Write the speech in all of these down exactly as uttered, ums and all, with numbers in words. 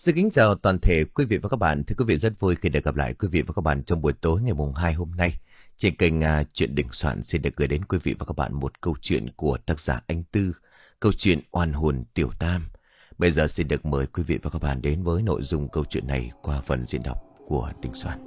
Xin kính chào toàn thể quý vị và các bạn. Thưa quý vị, rất vui khi được gặp lại quý vị và các bạn trong buổi tối ngày mùng hai hôm nay. Trên kênh uh, Chuyện Đình Soạn xin được gửi đến quý vị và các bạn một câu chuyện của tác giả Anh Tư, câu chuyện Oan hồn Tiểu Tam. Bây giờ xin được mời quý vị và các bạn đến với nội dung câu chuyện này qua phần diễn đọc của Đình Soạn.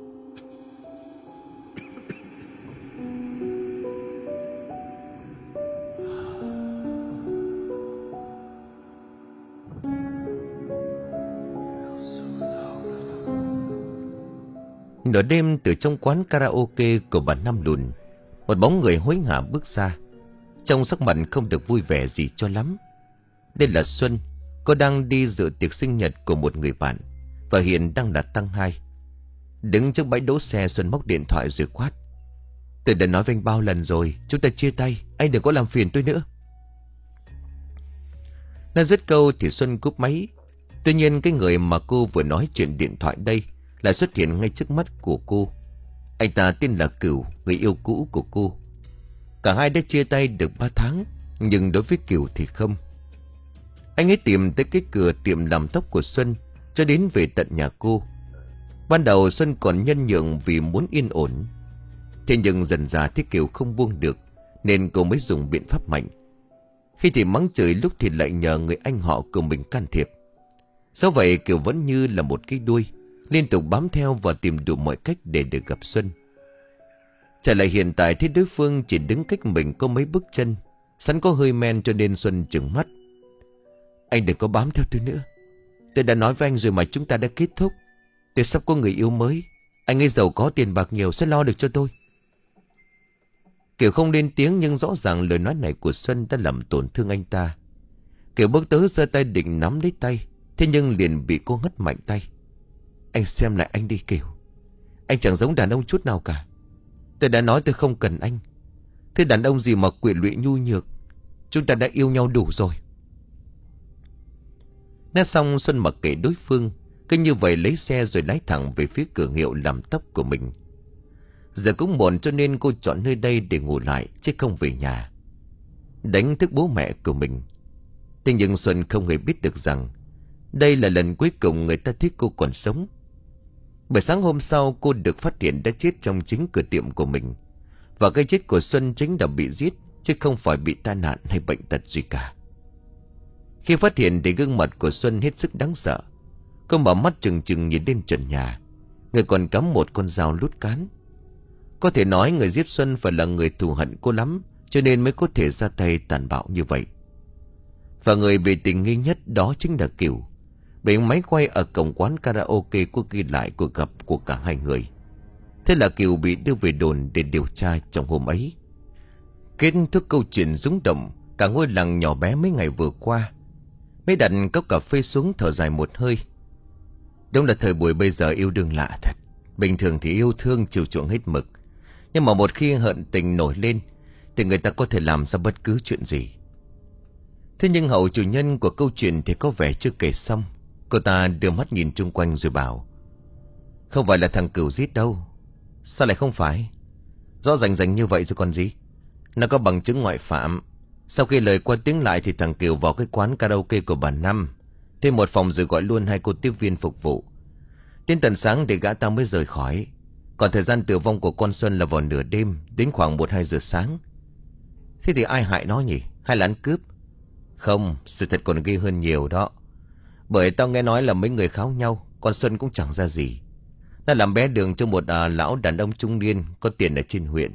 Nửa đêm, từ trong quán karaoke của bà Năm Lùn, một bóng người hối hả bước ra, trông sắc mặt không được vui vẻ gì cho lắm. Đây là Xuân. Cô đang đi dự tiệc sinh nhật của một người bạn, và hiện đang là tăng hai. Đứng trước bãi đỗ xe, Xuân móc điện thoại rồi quát: "Tôi đã nói với anh bao lần rồi, chúng ta chia tay, anh đừng có làm phiền tôi nữa." Nó dứt câu thì Xuân cúp máy. Tuy nhiên cái người mà cô vừa nói chuyện điện thoại đây lại xuất hiện ngay trước mắt của cô. Anh ta tên là Cửu, người yêu cũ của cô. Cả hai đã chia tay được ba tháng, nhưng đối với Cửu thì không. Anh ấy tìm tới cái cửa tiệm làm tóc của Xuân, cho đến về tận nhà cô. Ban đầu Xuân còn nhân nhượng vì muốn yên ổn. Thế nhưng dần dà thấy Cửu không buông được, nên cô mới dùng biện pháp mạnh. Khi thì mắng chửi, lúc thì lại nhờ người anh họ của mình can thiệp. Sau vậy Cửu vẫn như là một cái đuôi, liên tục bám theo và tìm đủ mọi cách để được gặp Xuân. Trở lại hiện tại thì đối phương chỉ đứng cách mình có mấy bước chân. Sẵn có hơi men cho nên Xuân trừng mắt: "Anh đừng có bám theo tôi nữa. Tôi đã nói với anh rồi mà, chúng ta đã kết thúc. Tôi sắp có người yêu mới. Anh ấy giàu có, tiền bạc nhiều, sẽ lo được cho tôi." Kiều không lên tiếng, nhưng rõ ràng lời nói này của Xuân đã làm tổn thương anh ta. Kiều bước tới giơ tay định nắm lấy tay, thế nhưng liền bị cô ngắt mạnh tay. "Anh xem lại anh đi Kiều. Anh chẳng giống đàn ông chút nào cả. Tôi đã nói tôi không cần anh. Thế đàn ông gì mà quyện lụy nhu nhược. Chúng ta đã yêu nhau đủ rồi." Nói xong, Xuân mặc kệ đối phương, cứ như vậy lấy xe rồi lái thẳng về phía cửa hiệu làm tóc của mình. Giờ cũng muộn cho nên cô chọn nơi đây để ngủ lại, chứ không về nhà, đánh thức bố mẹ của mình. Thế nhưng Xuân không hề biết được rằng đây là lần cuối cùng người ta thấy cô còn sống. Buổi sáng hôm sau, cô được phát hiện đã chết trong chính cửa tiệm của mình. Và cái chết của Xuân chính là bị giết, chứ không phải bị tai nạn hay bệnh tật gì cả. Khi phát hiện thì gương mặt của Xuân hết sức đáng sợ. Cô mở mắt trừng trừng nhìn lên trần nhà, người còn cắm một con dao lút cán. Có thể nói người giết Xuân phải là người thù hận cô lắm, cho nên mới có thể ra tay tàn bạo như vậy. Và người bị tình nghi nhất đó chính là Kiều. Bị máy quay ở cổng quán karaoke có ghi lại cuộc gặp của cả hai người. Thế là Kiều bị đưa về đồn để điều tra trong hôm ấy. Kết thúc câu chuyện rung động cả ngôi làng nhỏ bé mấy ngày vừa qua. Mới đặt cốc cà phê xuống thở dài một hơi. Đúng là thời buổi bây giờ yêu đương lạ thật. Bình thường thì yêu thương chiều chuộng hết mực, nhưng mà một khi hận tình nổi lên thì người ta có thể làm ra bất cứ chuyện gì. Thế nhưng hậu chủ nhân của câu chuyện thì có vẻ chưa kể xong. Cô ta đưa mắt nhìn chung quanh rồi bảo: "Không phải là thằng Cửu giết đâu." "Sao lại không phải? Rõ rành rành như vậy rồi còn gì. Nó có bằng chứng ngoại phạm. Sau khi lời qua tiếng lại thì thằng Kiều vào cái quán karaoke của bà Năm, thêm một phòng rồi gọi luôn hai cô tiếp viên phục vụ. Đến tận sáng để gã ta mới rời khỏi. Còn thời gian tử vong của con Xuân là vào nửa đêm, đến khoảng một hai giờ sáng. Thế thì ai hại nó nhỉ? Hay là ăn cướp?" "Không, sự thật còn ghê hơn nhiều đó. Bởi tao nghe nói là mấy người kháo nhau, con Xuân cũng chẳng ra gì. Nó làm bé đường cho một à, lão đàn ông trung niên có tiền ở trên huyện.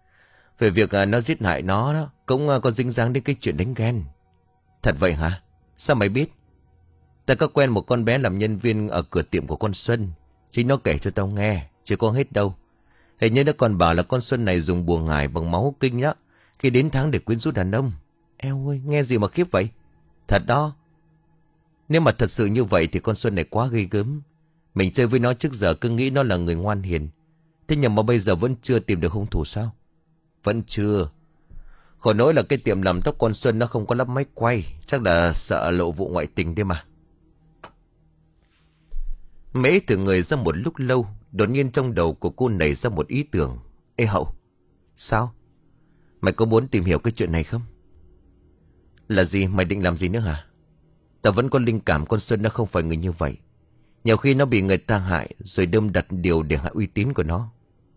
Về việc à, nó giết hại nó đó, cũng à, có dính dáng đến cái chuyện đánh ghen." "Thật vậy hả? Sao mày biết?" "Ta có quen một con bé làm nhân viên ở cửa tiệm của con Xuân. Chính nó kể cho tao nghe, chứ có hết đâu. Hình như nó còn bảo là con Xuân này dùng bùa ngải bằng máu kinh đó, khi đến tháng để quyến rũ đàn ông." Eo ơi, nghe gì mà khiếp vậy. Thật đó. Nếu mà thật sự như vậy thì con Xuân này quá ghê gớm. Mình chơi với nó trước giờ cứ nghĩ nó là người ngoan hiền. Thế nhưng mà bây giờ vẫn chưa tìm được hung thủ sao? Vẫn chưa. Khổ nỗi là cái tiệm làm tóc con Xuân nó không có lắp máy quay. Chắc là sợ lộ vụ ngoại tình đấy mà. Mễ từ người ra một lúc lâu, đột nhiên trong đầu của cô nảy ra một ý tưởng. Ê Hậu, sao? Mày có muốn tìm hiểu cái chuyện này không? Là gì? Mày định làm gì nữa hả? Tao vẫn có linh cảm con Xuân nó không phải người như vậy. Nhiều khi nó bị người ta hại rồi đâm đặt điều để hại uy tín của nó.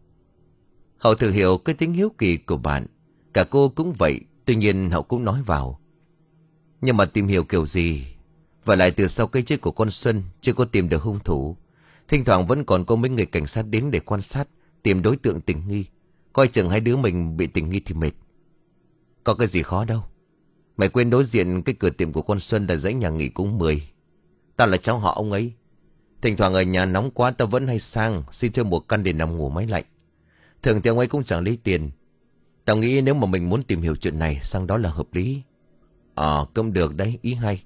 Hậu thử hiểu cái tính hiếu kỳ của bạn. Cả cô cũng vậy. Tuy nhiên Hậu cũng nói vào. Nhưng mà tìm hiểu kiểu gì? Và lại từ sau cái chết của con Xuân chưa có tìm được hung thủ. Thỉnh thoảng vẫn còn có mấy người cảnh sát đến để quan sát, tìm đối tượng tình nghi. Coi chừng hai đứa mình bị tình nghi thì mệt. Có cái gì khó đâu. Mày quên đối diện cái cửa tiệm của con Xuân là dãy nhà nghỉ cũng mười. Tao là cháu họ ông ấy. Thỉnh thoảng ở nhà nóng quá tao vẫn hay sang xin thêm một căn để nằm ngủ máy lạnh. Thường thì ông ấy cũng chẳng lấy tiền. Tao nghĩ nếu mà mình muốn tìm hiểu chuyện này sang đó là hợp lý. Ờ cũng được đấy, ý hay.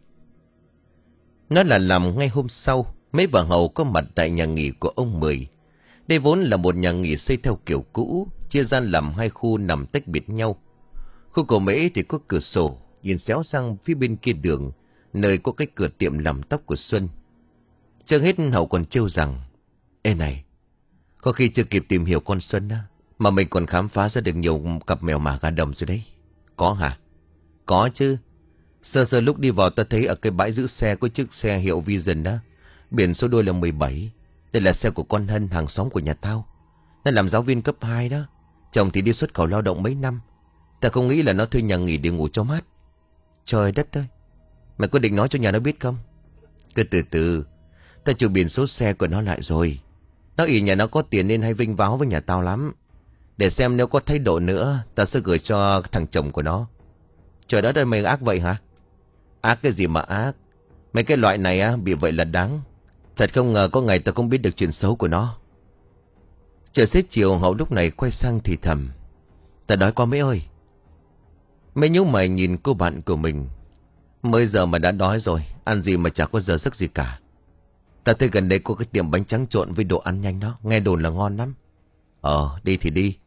Nói là làm ngay hôm sau, mấy vợ hầu có mặt tại nhà nghỉ của ông Mười. Đây vốn là một nhà nghỉ xây theo kiểu cũ, chia ra làm hai khu nằm tách biệt nhau. Khu của Mễ thì có cửa sổ, nhìn xéo sang phía bên kia đường, nơi có cái cửa tiệm làm tóc của Xuân. Chưa hết Hậu còn trêu rằng, ê này, có khi chưa kịp tìm hiểu con Xuân á, mà mình còn khám phá ra được nhiều cặp mèo mả gà đồng rồi đấy. Có hả? Có chứ. Sơ sơ lúc đi vào ta thấy ở cái bãi giữ xe có chiếc xe hiệu Vision đó. Biển số đôi là mười bảy. Đây là xe của con Hân, hàng xóm của nhà tao. Nó làm giáo viên cấp hai đó. Chồng thì đi xuất khẩu lao động mấy năm. Ta không nghĩ là nó thuê nhà nghỉ để ngủ cho mát. Trời đất ơi, mày có định nói cho nhà nó biết không? Cứ từ từ. Ta chụp biển số xe của nó lại rồi. Nó ỷ nhà nó có tiền nên hay vinh váo với nhà tao lắm. Để xem nếu có thay đổi nữa, ta sẽ gửi cho thằng chồng của nó. Trời đất ơi, mày ác vậy hả? Ác cái gì mà ác? Mấy cái loại này á, bị vậy là đáng. Thật không ngờ có ngày ta không biết được chuyện xấu của nó. Trời xế chiều Hậu lúc này quay sang thì thầm. Ta đói quá mấy ơi. Mấy nhíu mày nhìn cô bạn của mình. Mới giờ mà đã đói rồi, ăn gì mà chả có giờ giấc gì cả. Ta thấy gần đây có cái tiệm bánh tráng trộn với đồ ăn nhanh đó, nghe đồn là ngon lắm. Ờ, đi thì đi.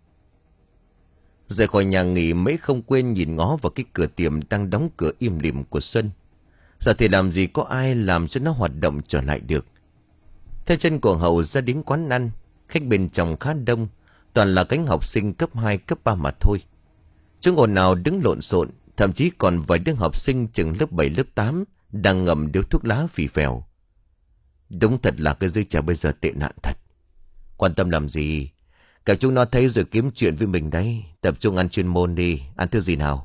Rời khỏi nhà nghỉ mấy không quên nhìn ngó vào cái cửa tiệm đang đóng cửa im lìm của Xuân. Giờ thì làm gì có ai làm cho nó hoạt động trở lại được. Theo chân của Hậu ra đến quán ăn, khách bên trong khá đông, toàn là cánh học sinh cấp hai, cấp ba mà thôi. Chúng ồn nào đứng lộn xộn, thậm chí còn vài đứa học sinh chừng lớp bảy, lớp tám đang ngậm điếu thuốc lá phì phèo. Đúng thật là cái giới trẻ bây giờ tệ nạn thật. Quan tâm làm gì? Cả chúng nó thấy rồi kiếm chuyện với mình đấy. Tập trung ăn chuyên môn đi. Ăn thứ gì nào?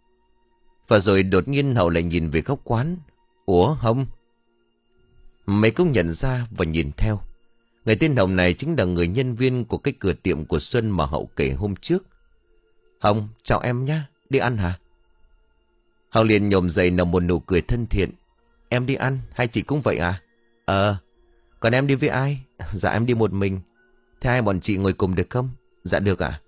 Và rồi đột nhiên Hậu lại nhìn về góc quán. Ủa Hồng? Mày cũng nhận ra và nhìn theo. Người tên Hồng này chính là người nhân viên của cái cửa tiệm của Xuân mà Hậu kể hôm trước. Hồng, chào em nhá. Đi ăn hả? Hậu liền nhổm dậy nở một nụ cười thân thiện. Em đi ăn? Hai chị cũng vậy à? Ờ. Còn em đi với ai? Dạ em đi một mình. Thế hai bọn chị ngồi cùng được không? Dạ được ạ.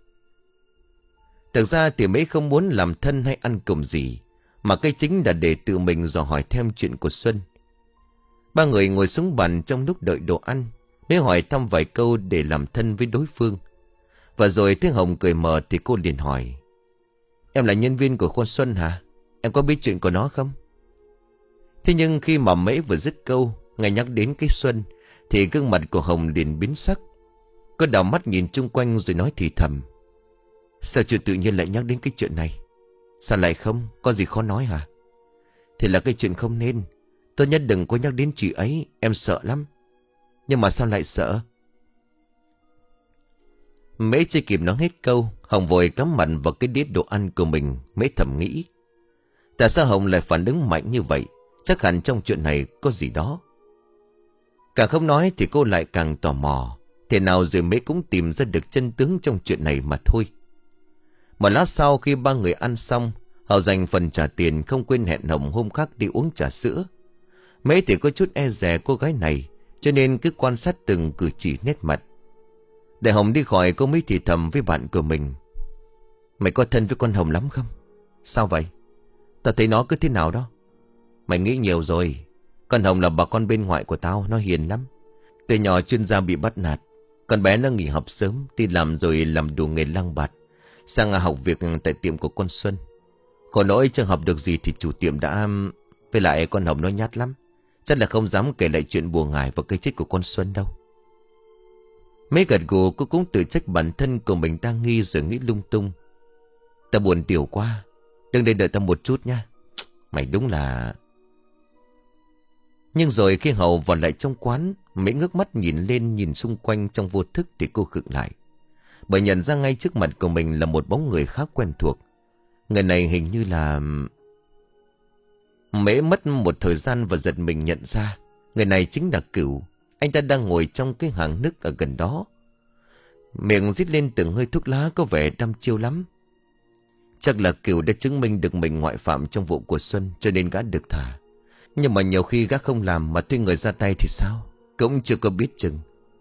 Thực ra thì mấy không muốn làm thân hay ăn cùng gì, mà cái chính là để tự mình dò hỏi thêm chuyện của Xuân. Ba người ngồi xuống bàn trong lúc đợi đồ ăn, mới hỏi thăm vài câu để làm thân với đối phương. Và rồi thấy Hồng cười mờ thì cô liền hỏi. Em là nhân viên của con Xuân hả? Em có biết chuyện của nó không? Thế nhưng khi mà Mễ vừa dứt câu, ngay nhắc đến cái Xuân, thì gương mặt của Hồng liền biến sắc. Cô đảo mắt nhìn chung quanh rồi nói thì thầm. Sao chưa tự nhiên lại nhắc đến cái chuyện này? Sao lại không? Có gì khó nói hả? Thì là cái chuyện không nên. Tốt nhất đừng có nhắc đến chị ấy. Em sợ lắm. Nhưng mà sao lại sợ? Mễ chưa kịp nói hết câu, Hồng vội cắm mặt vào cái đĩa đồ ăn của mình. Mễ thầm nghĩ, tại sao Hồng lại phản ứng mạnh như vậy? Chắc hẳn trong chuyện này có gì đó. Càng không nói thì cô lại càng tò mò. Thế nào rồi Mễ cũng tìm ra được chân tướng trong chuyện này mà thôi. Một lát sau khi ba người ăn xong, Hậu dành phần trả tiền, không quên hẹn Hồng hôm khác đi uống trà sữa. Mễ thì có chút e dè cô gái này, cho nên cứ quan sát từng cử chỉ nét mặt. Để Hồng đi khỏi, cô mới thì thầm với bạn của mình. Mày có thân với con Hồng lắm không? Sao vậy? Tao thấy nó cứ thế nào đó. Mày nghĩ nhiều rồi. Con Hồng là bà con bên ngoại của tao, nó hiền lắm. Từ nhỏ chuyên gia bị bắt nạt. Con bé nó nghỉ học sớm, đi làm rồi làm đủ nghề lăng bạt, sang học việc tại tiệm của con Xuân. Khổ nỗi chẳng học được gì thì chủ tiệm đã... Với lại con Hồng nó nhát lắm, chắc là không dám kể lại chuyện buồn ngải và cái chết của con Xuân đâu. Mấy gật gù, cô cũng tự trách bản thân của mình đang nghi rồi nghĩ lung tung. Ta buồn tiểu quá, đừng đây đợi ta một chút nha. Mày đúng là... Nhưng rồi khi Hậu vào lại trong quán, Mễ ngước mắt nhìn lên nhìn xung quanh trong vô thức thì cô khựng lại. Bởi nhận ra ngay trước mặt của mình là một bóng người khá quen thuộc. Người này hình như là... Mễ mất một thời gian và giật mình nhận ra người này chính là Cửu. Anh ta đang ngồi trong cái hàng nước ở gần đó, miệng rít lên từng hơi thuốc lá có vẻ đăm chiêu lắm. Chắc là Cửu đã chứng minh được mình ngoại phạm trong vụ của Xuân, cho nên gã được thả. Nhưng mà nhiều khi gã không làm mà thuê người ra tay thì sao, cũng chưa có biết chừng.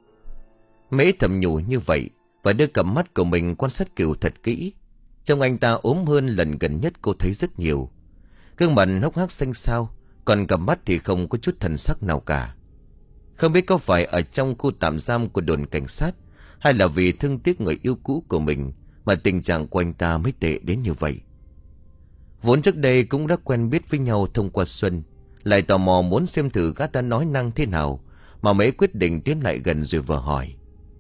Mễ thầm nhủ như vậy và đưa cặp mắt của mình quan sát Cửu thật kỹ. Trông anh ta ốm hơn lần gần nhất cô thấy rất nhiều. Gương mặt hốc hác xanh xao, còn cặp mắt thì không có chút thần sắc nào cả. Không biết có phải ở trong khu tạm giam của đồn cảnh sát, hay là vì thương tiếc người yêu cũ của mình mà tình trạng của anh ta mới tệ đến như vậy. Vốn trước đây cũng đã quen biết với nhau thông qua Xuân, lại tò mò muốn xem thử gã ta nói năng thế nào, mà Mễ quyết định tiến lại gần rồi vừa hỏi: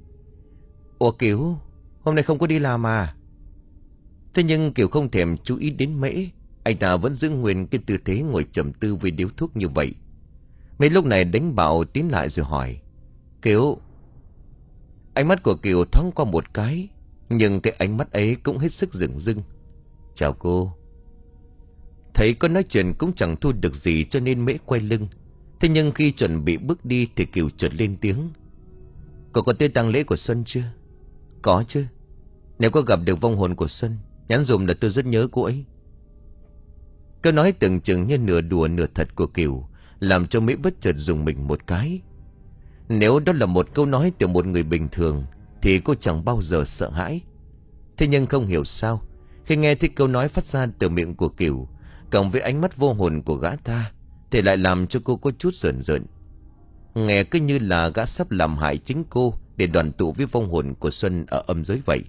Ủa Kiều, hôm nay không có đi làm à? Thế nhưng Kiều không thèm chú ý đến Mễ. Anh ta vẫn giữ nguyên cái tư thế ngồi trầm tư với điếu thuốc như vậy. Mễ lúc này đánh bạo tiến lại rồi hỏi: Kiều. Ánh mắt của Kiều thoáng qua một cái, nhưng cái ánh mắt ấy cũng hết sức rừng rưng. Chào cô. Thấy có nói chuyện cũng chẳng thu được gì cho nên Mễ quay lưng. Thế nhưng khi chuẩn bị bước đi thì Kiều chợt lên tiếng: Cô có tới tang lễ của Xuân chưa? Có chứ. Nếu có gặp được vong hồn của Xuân, nhắn dùm là tôi rất nhớ cô ấy. Câu nói tưởng chừng như nửa đùa nửa thật của Kiều làm cho Mễ bất chợt dùng mình một cái. Nếu đó là một câu nói từ một người bình thường thì cô chẳng bao giờ sợ hãi. Thế nhưng không hiểu sao, khi nghe thấy câu nói phát ra từ miệng của Kiều, cộng với ánh mắt vô hồn của gã ta, thì lại làm cho cô có chút rợn rợn. Nghe cứ như là gã sắp làm hại chính cô để đoàn tụ với vong hồn của Xuân ở âm giới vậy.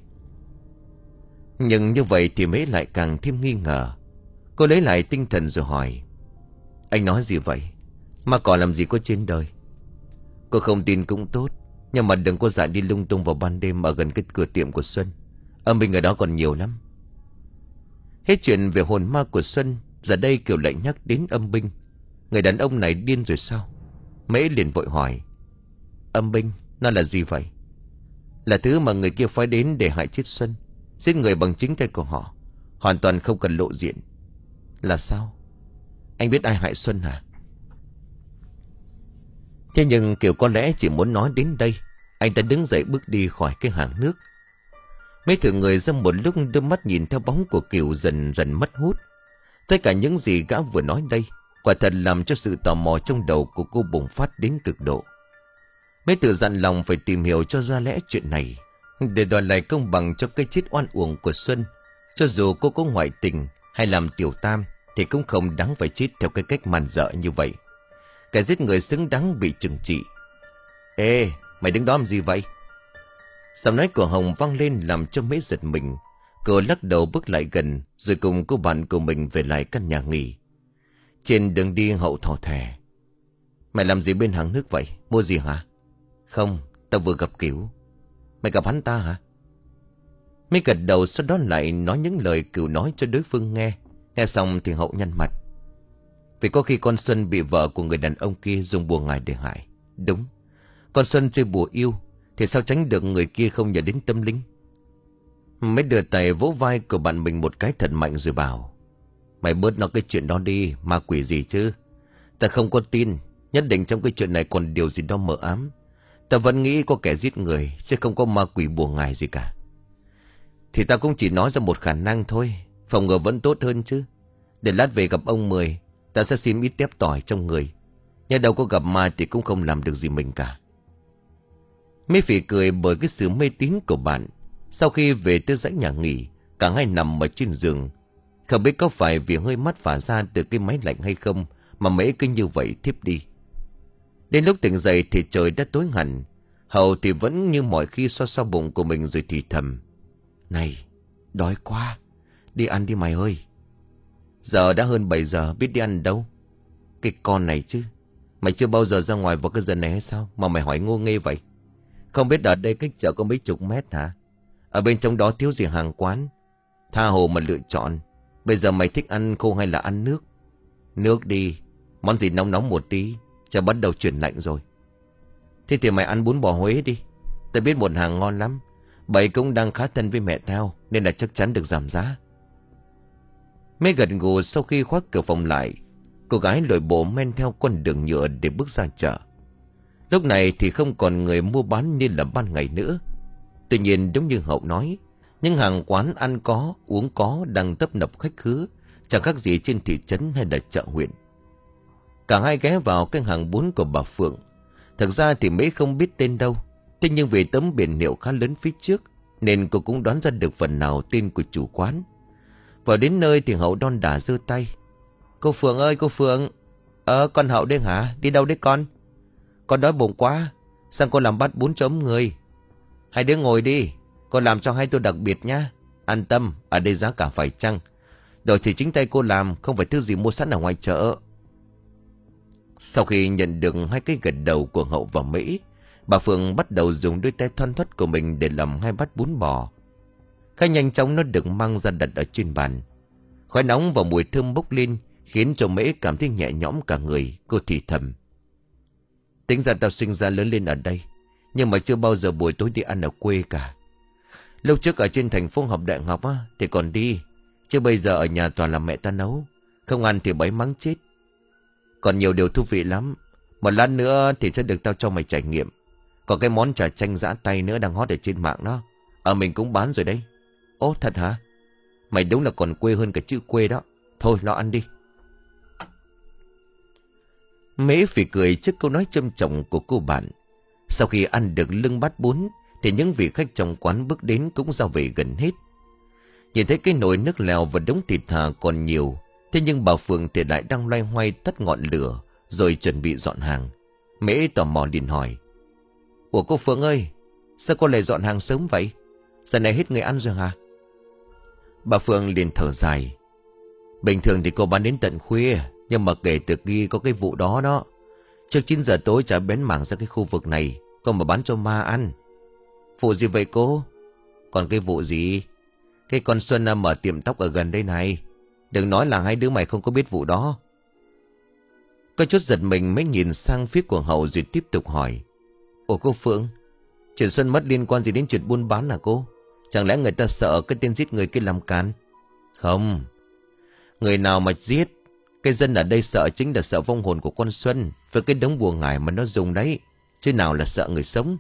Nhưng như vậy thì Mễ lại càng thêm nghi ngờ. Cô lấy lại tinh thần rồi hỏi: Anh nói gì vậy? Ma cỏ làm gì có trên đời? Cô không tin cũng tốt, nhưng mà đừng có dại đi lung tung vào ban đêm ở gần cái cửa tiệm của Xuân. Âm binh ở đó còn nhiều lắm. Hết chuyện về hồn ma của Xuân, giờ đây Kiều lại nhắc đến âm binh. Người đàn ông này điên rồi sao? Mễ liền vội hỏi: Âm binh, nó là gì vậy? Là thứ mà người kia phái đến để hại chết Xuân, giết người bằng chính tay của họ, hoàn toàn không cần lộ diện. Là sao? Anh biết ai hại Xuân hả? Thế nhưng Kiều có lẽ chỉ muốn nói đến đây. Anh ta đứng dậy bước đi khỏi cái hàng nước. Mấy thử người ra một lúc đưa mắt nhìn theo bóng của Kiều dần dần mất hút. Tất cả những gì gã vừa nói đây quả thật làm cho sự tò mò trong đầu của cô bùng phát đến cực độ. Mấy tự dặn lòng phải tìm hiểu cho ra lẽ chuyện này, để đòi lại công bằng cho cái chết oan uổng của Xuân. Cho dù cô có ngoại tình hay làm tiểu tam thì cũng không đáng phải chết theo cái cách man dợ như vậy. Kẻ giết người xứng đáng bị trừng trị. Ê, mày đứng đó làm gì vậy? Giọng nói của Hồng vang lên làm cho Mễ giật mình. Cô lắc đầu bước lại gần, rồi cùng cô bạn của mình về lại căn nhà nghỉ. Trên đường đi Hậu thò thè: Mày làm gì bên hàng nước vậy? Mua gì hả? Không, tao vừa gặp Cửu. Mày gặp hắn ta hả? Mễ gật đầu, sau đó lại nói những lời Cửu nói cho đối phương nghe. Nghe xong thì Hậu nhăn mặt: Vì có khi con Xuân bị vợ của người đàn ông kia dùng bùa ngải để hại. Đúng, con Xuân chơi bùa yêu thì sao tránh được người kia không nhờ đến tâm linh. Mới đưa tay vỗ vai của bạn mình một cái thật mạnh rồi bảo: Mày bớt nói cái chuyện đó đi, ma quỷ gì chứ. Ta không có tin. Nhất định trong cái chuyện này còn điều gì đó mờ ám. Ta vẫn nghĩ có kẻ giết người, sẽ không có ma quỷ bùa ngải gì cả. Thì ta cũng chỉ nói ra một khả năng thôi, phòng ngừa vẫn tốt hơn chứ. Để lát về gặp ông Mười, ta sẽ xin ít tép tỏi trong người. Nhưng đâu có gặp ma thì cũng không làm được gì mình cả. Mễ phỉ cười bởi cái sự mê tín của bạn. Sau khi về tới dãy nhà nghỉ, cả hai nằm ở trên giường. Không biết có phải vì hơi mắt phả ra từ cái máy lạnh hay không mà Mễ cứ như vậy thiếp đi. Đến lúc tỉnh dậy thì trời đã tối hẳn. Hậu thì vẫn như mọi khi xoa xoa bụng của mình rồi thì thầm: Này, đói quá, đi ăn đi mày ơi. Giờ đã hơn bảy giờ, biết đi ăn đâu. Cái con này chứ, mày chưa bao giờ ra ngoài vào cái giờ này hay sao mà mày hỏi ngô nghê vậy? Không biết ở đây cách chợ có mấy chục mét hả? Ở bên trong đó thiếu gì hàng quán. Tha hồ mà lựa chọn. Bây giờ mày thích ăn khô hay là ăn nước? Nước đi, món gì nóng nóng một tí, Chả bắt đầu chuyển lạnh rồi. Thế thì mày ăn bún bò Huế đi. Tao biết một hàng ngon lắm. Bà ấy cũng đang khá thân với mẹ tao, nên là chắc chắn được giảm giá. Mẹ gật gù. Sau khi khóa cửa phòng lại, cô gái lội bộ men theo con đường nhựa để bước ra chợ. Lúc này thì không còn người mua bán như là ban ngày nữa. Tuy nhiên đúng như Hậu nói, những hàng quán ăn có, uống có đang tấp nập khách khứa, chẳng khác gì trên thị trấn hay là chợ huyện. Cả hai ghé vào cái hàng bún của bà Phượng. Thực ra thì mấy không biết tên đâu, thế nhưng vì tấm biển hiệu khá lớn phía trước, nên cô cũng đoán ra được phần nào tên của chủ quán. Vào đến nơi thì Hậu đon đả giơ tay. Cô Phượng ơi, cô Phượng. Ờ con Hậu đây hả? Đi đâu đấy con? Con đói bụng quá, sang cô làm bát bún cho ấm người. Hai đứa ngồi đi, cô làm cho hai tôi đặc biệt nhá. An tâm, ở đây giá cả phải chăng. Đồ thì chính tay cô làm, không phải thứ gì mua sẵn ở ngoài chợ. Sau khi nhận được hai cái gật đầu của Hậu và Mỹ, bà Phượng bắt đầu dùng đôi tay thoăn thoắt của mình để làm hai bát bún bò. Khá nhanh chóng nó được mang ra đặt ở trên bàn. Khói nóng và mùi thơm bốc lên, khiến cho Mỹ cảm thấy nhẹ nhõm cả người. Cô thì thầm. Tính ra tao sinh ra lớn lên ở đây, nhưng mà chưa bao giờ buổi tối đi ăn ở quê cả. Lúc trước ở trên thành phố học đại học á, thì còn đi. Chứ bây giờ ở nhà toàn là mẹ ta nấu. Không ăn thì bấy mắng chết. Còn nhiều điều thú vị lắm. Một lát nữa thì sẽ được tao cho mày trải nghiệm. Còn cái món chả chanh giã tay nữa đang hot ở trên mạng đó. Ở mình cũng bán rồi đấy. Ố thật hả? Mày đúng là còn quê hơn cả chữ quê đó. Thôi lo ăn đi. Mễ phì cười trước câu nói châm chọc của cô bạn. Sau khi ăn được lưng bát bún, thì những vị khách trong quán bước đến cũng ra về gần hết. Nhìn thấy cái nồi nước lèo và đống thịt thà còn nhiều, thế nhưng bà Phượng thì lại đang loay hoay tắt ngọn lửa rồi chuẩn bị dọn hàng. Mễ tò mò liền hỏi. Ủa cô Phượng ơi, sao cô lại dọn hàng sớm vậy? Giờ này hết người ăn rồi hả? Bà Phượng liền thở dài. Bình thường thì cô bán đến tận khuya, nhưng mà kể từ khi có cái vụ đó đó, trước chín giờ tối chả bén mảng ra cái khu vực này, còn mà bán cho ma ăn. Vụ gì vậy cô? Còn cái vụ gì? Cái con Xuân mở tiệm tóc ở gần đây này. Đừng nói là hai đứa mày không có biết vụ đó. Có chút giật mình mới nhìn sang phía của Hậu rồi tiếp tục hỏi. Ủa cô Phượng, chuyện Xuân mất liên quan gì đến chuyện buôn bán hả cô? Chẳng lẽ người ta sợ cái tên giết người kia làm can? Không. Người nào mà giết, cái dân ở đây sợ chính là sợ vong hồn của con Xuân với cái đống bùa ngải mà nó dùng đấy, chứ nào là sợ người sống.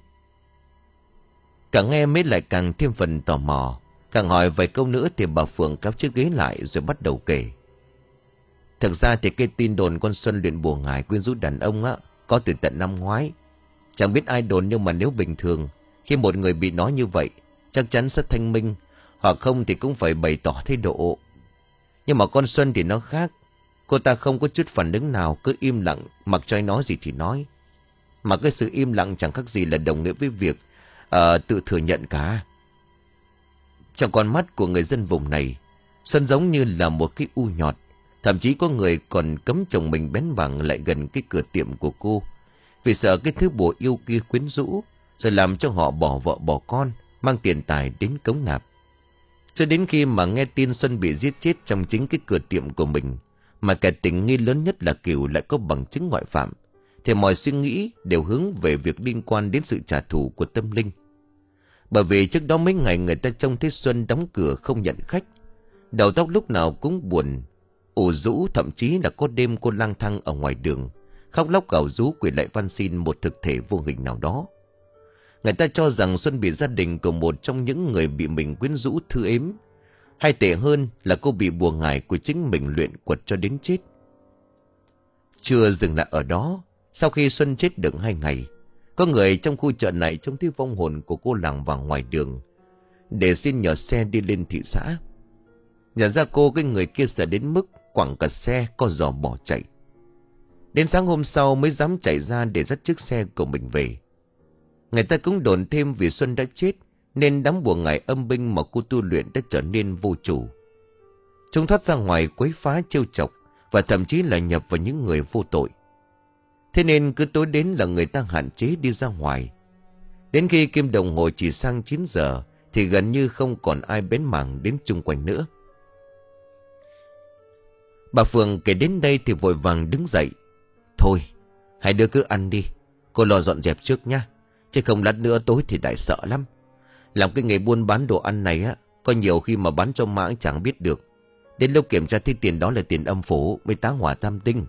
Càng nghe mới lại càng thêm phần tò mò. Càng hỏi vài câu nữa thì bà Phượng kéo chiếc ghế lại rồi bắt đầu kể. Thực ra thì cái tin đồn con Xuân luyện bùa ngải quyến rũ đàn ông á, có từ tận năm ngoái. Chẳng biết ai đồn, nhưng mà nếu bình thường, khi một người bị nói như vậy, chắc chắn sẽ thanh minh, hoặc không thì cũng phải bày tỏ thái độ. Nhưng mà con Xuân thì nó khác. Cô ta không có chút phản ứng nào, cứ im lặng, mặc cho ai nói gì thì nói. Mà cái sự im lặng chẳng khác gì là đồng nghĩa với việc uh, tự thừa nhận cả. Trong con mắt của người dân vùng này, Xuân giống như là một cái u nhọt. Thậm chí có người còn cấm chồng mình bén mảng lại gần cái cửa tiệm của cô, vì sợ cái thứ bùa yêu kia quyến rũ, rồi làm cho họ bỏ vợ bỏ con, mang tiền tài đến cống nạp. Cho đến khi mà nghe tin Xuân bị giết chết trong chính cái cửa tiệm của mình, mà kẻ tình nghi lớn nhất là Kiều lại có bằng chứng ngoại phạm, thì mọi suy nghĩ đều hướng về việc liên quan đến sự trả thù của tâm linh. Bởi vì trước đó mấy ngày người ta trông thấy Xuân đóng cửa không nhận khách, đầu tóc lúc nào cũng buồn, ủ rũ, thậm chí là có đêm cô lang thang ở ngoài đường, khóc lóc gào rú quỳ lại van xin một thực thể vô hình nào đó. Người ta cho rằng Xuân bị gia đình của một trong những người bị mình quyến rũ thư ếm, hay tệ hơn là cô bị bùa ngải của chính mình luyện quật cho đến chết. Chưa dừng lại ở đó, sau khi Xuân chết được hai ngày, có người trong khu chợ này trông thấy vong hồn của cô làng vàng ngoài đường, để xin nhờ xe đi lên thị xã. Nhận ra cô, cái người kia sợ đến mức quẳng cả xe co giò bỏ chạy. Đến sáng hôm sau mới dám chạy ra để dắt chiếc xe của mình về. Người ta cũng đồn thêm vì Xuân đã chết nên đám bùa ngải âm binh mà cô tu luyện đã trở nên vô chủ. Chúng thoát ra ngoài quấy phá trêu chọc, và thậm chí là nhập vào những người vô tội. Thế nên cứ tối đến là người ta hạn chế đi ra ngoài. Đến khi kim đồng hồ chỉ sang chín giờ thì gần như không còn ai bén mảng đến chung quanh nữa. Bà Phượng kể đến đây thì vội vàng đứng dậy. Thôi, Hai đứa cứ ăn đi. Cô lo dọn dẹp trước nha. Chứ không lát nữa tối thì đại sợ lắm. Làm cái nghề buôn bán đồ ăn này á, có nhiều khi mà bán cho mãng chẳng biết được. Đến lúc kiểm tra thấy tiền đó là tiền âm phủ, mới tá hỏa tam tinh.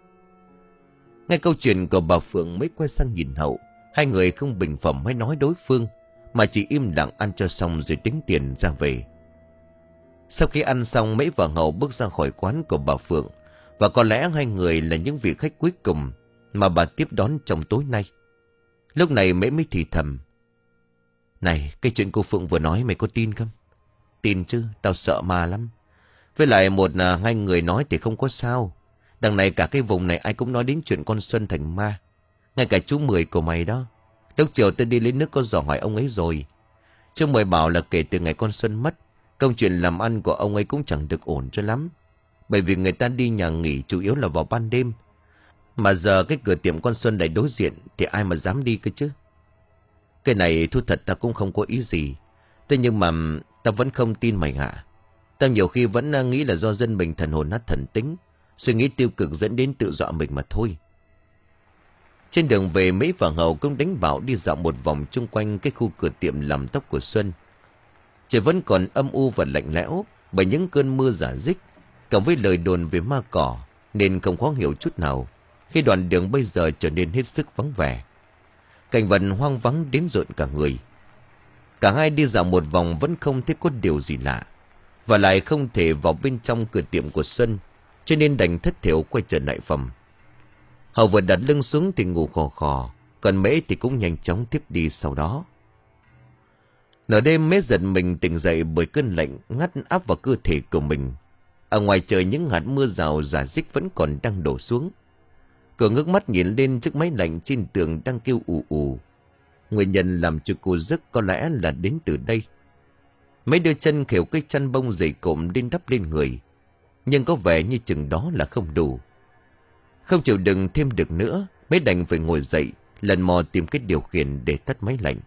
Nghe câu chuyện của bà Phượng mới quay sang nhìn Hậu. Hai người không bình phẩm hay nói đối phương, mà chỉ im lặng ăn cho xong rồi tính tiền ra về. Sau khi ăn xong, Mễ và Hậu bước ra khỏi quán của bà Phượng. Và có lẽ hai người là những vị khách cuối cùng mà bà tiếp đón trong tối nay. Lúc này Mễ mới thì thầm: Này, cái chuyện cô Phượng vừa nói mày có tin không? Tin chứ, tao sợ ma lắm. Với lại một là hai người nói thì không có sao. Đằng này cả cái vùng này ai cũng nói đến chuyện con Xuân thành ma. Ngay cả chú Mười của mày đó. Lúc chiều tôi đi lấy nước có dò hỏi ông ấy rồi. Chú Mười bảo là kể từ ngày con Xuân mất, công chuyện làm ăn của ông ấy cũng chẳng được ổn cho lắm. Bởi vì người ta đi nhà nghỉ chủ yếu là vào ban đêm. Mà giờ cái cửa tiệm con Xuân lại đối diện, thì ai mà dám đi cơ chứ. Cái này thu thật ta cũng không có ý gì. Thế nhưng mà ta vẫn không tin mày hả? Ta nhiều khi vẫn nghĩ là do dân mình thần hồn nát thần tính, suy nghĩ tiêu cực dẫn đến tự dọa mình mà thôi. Trên đường về, Mỹ và Hậu cũng đánh bảo đi dạo một vòng chung quanh cái khu cửa tiệm làm tóc của Xuân. Trời vẫn còn âm u và lạnh lẽo bởi những cơn mưa rả rích, cộng với lời đồn về ma cỏ, nên không khó hiểu chút nào khi đoạn đường bây giờ trở nên hết sức vắng vẻ. Cảnh vật hoang vắng đến rợn cả người. Cả hai đi dạo một vòng vẫn không thấy có điều gì lạ, và lại không thể vào bên trong cửa tiệm của Xuân, cho nên đành thất thểu quay trở lại phòng. Hậu vừa đặt lưng xuống thì ngủ khò khò, còn Mễ thì cũng nhanh chóng tiếp đi sau đó. Nửa đêm Mễ giật mình tỉnh dậy bởi cơn lạnh ngắt áp vào cơ thể của mình. Ở ngoài trời những hạt mưa rào rả rích vẫn còn đang đổ xuống. Cô ngước mắt nhìn lên chiếc máy lạnh trên tường đang kêu ù ù. Nguyên nhân làm cho cô giấc có lẽ là đến từ đây. Mấy đưa chân khều cái chăn bông dày cộm lên đắp lên người, nhưng có vẻ như chừng đó là không đủ. Không chịu đựng thêm được nữa, mấy đành phải ngồi dậy, lần mò tìm cái điều khiển để tắt máy lạnh.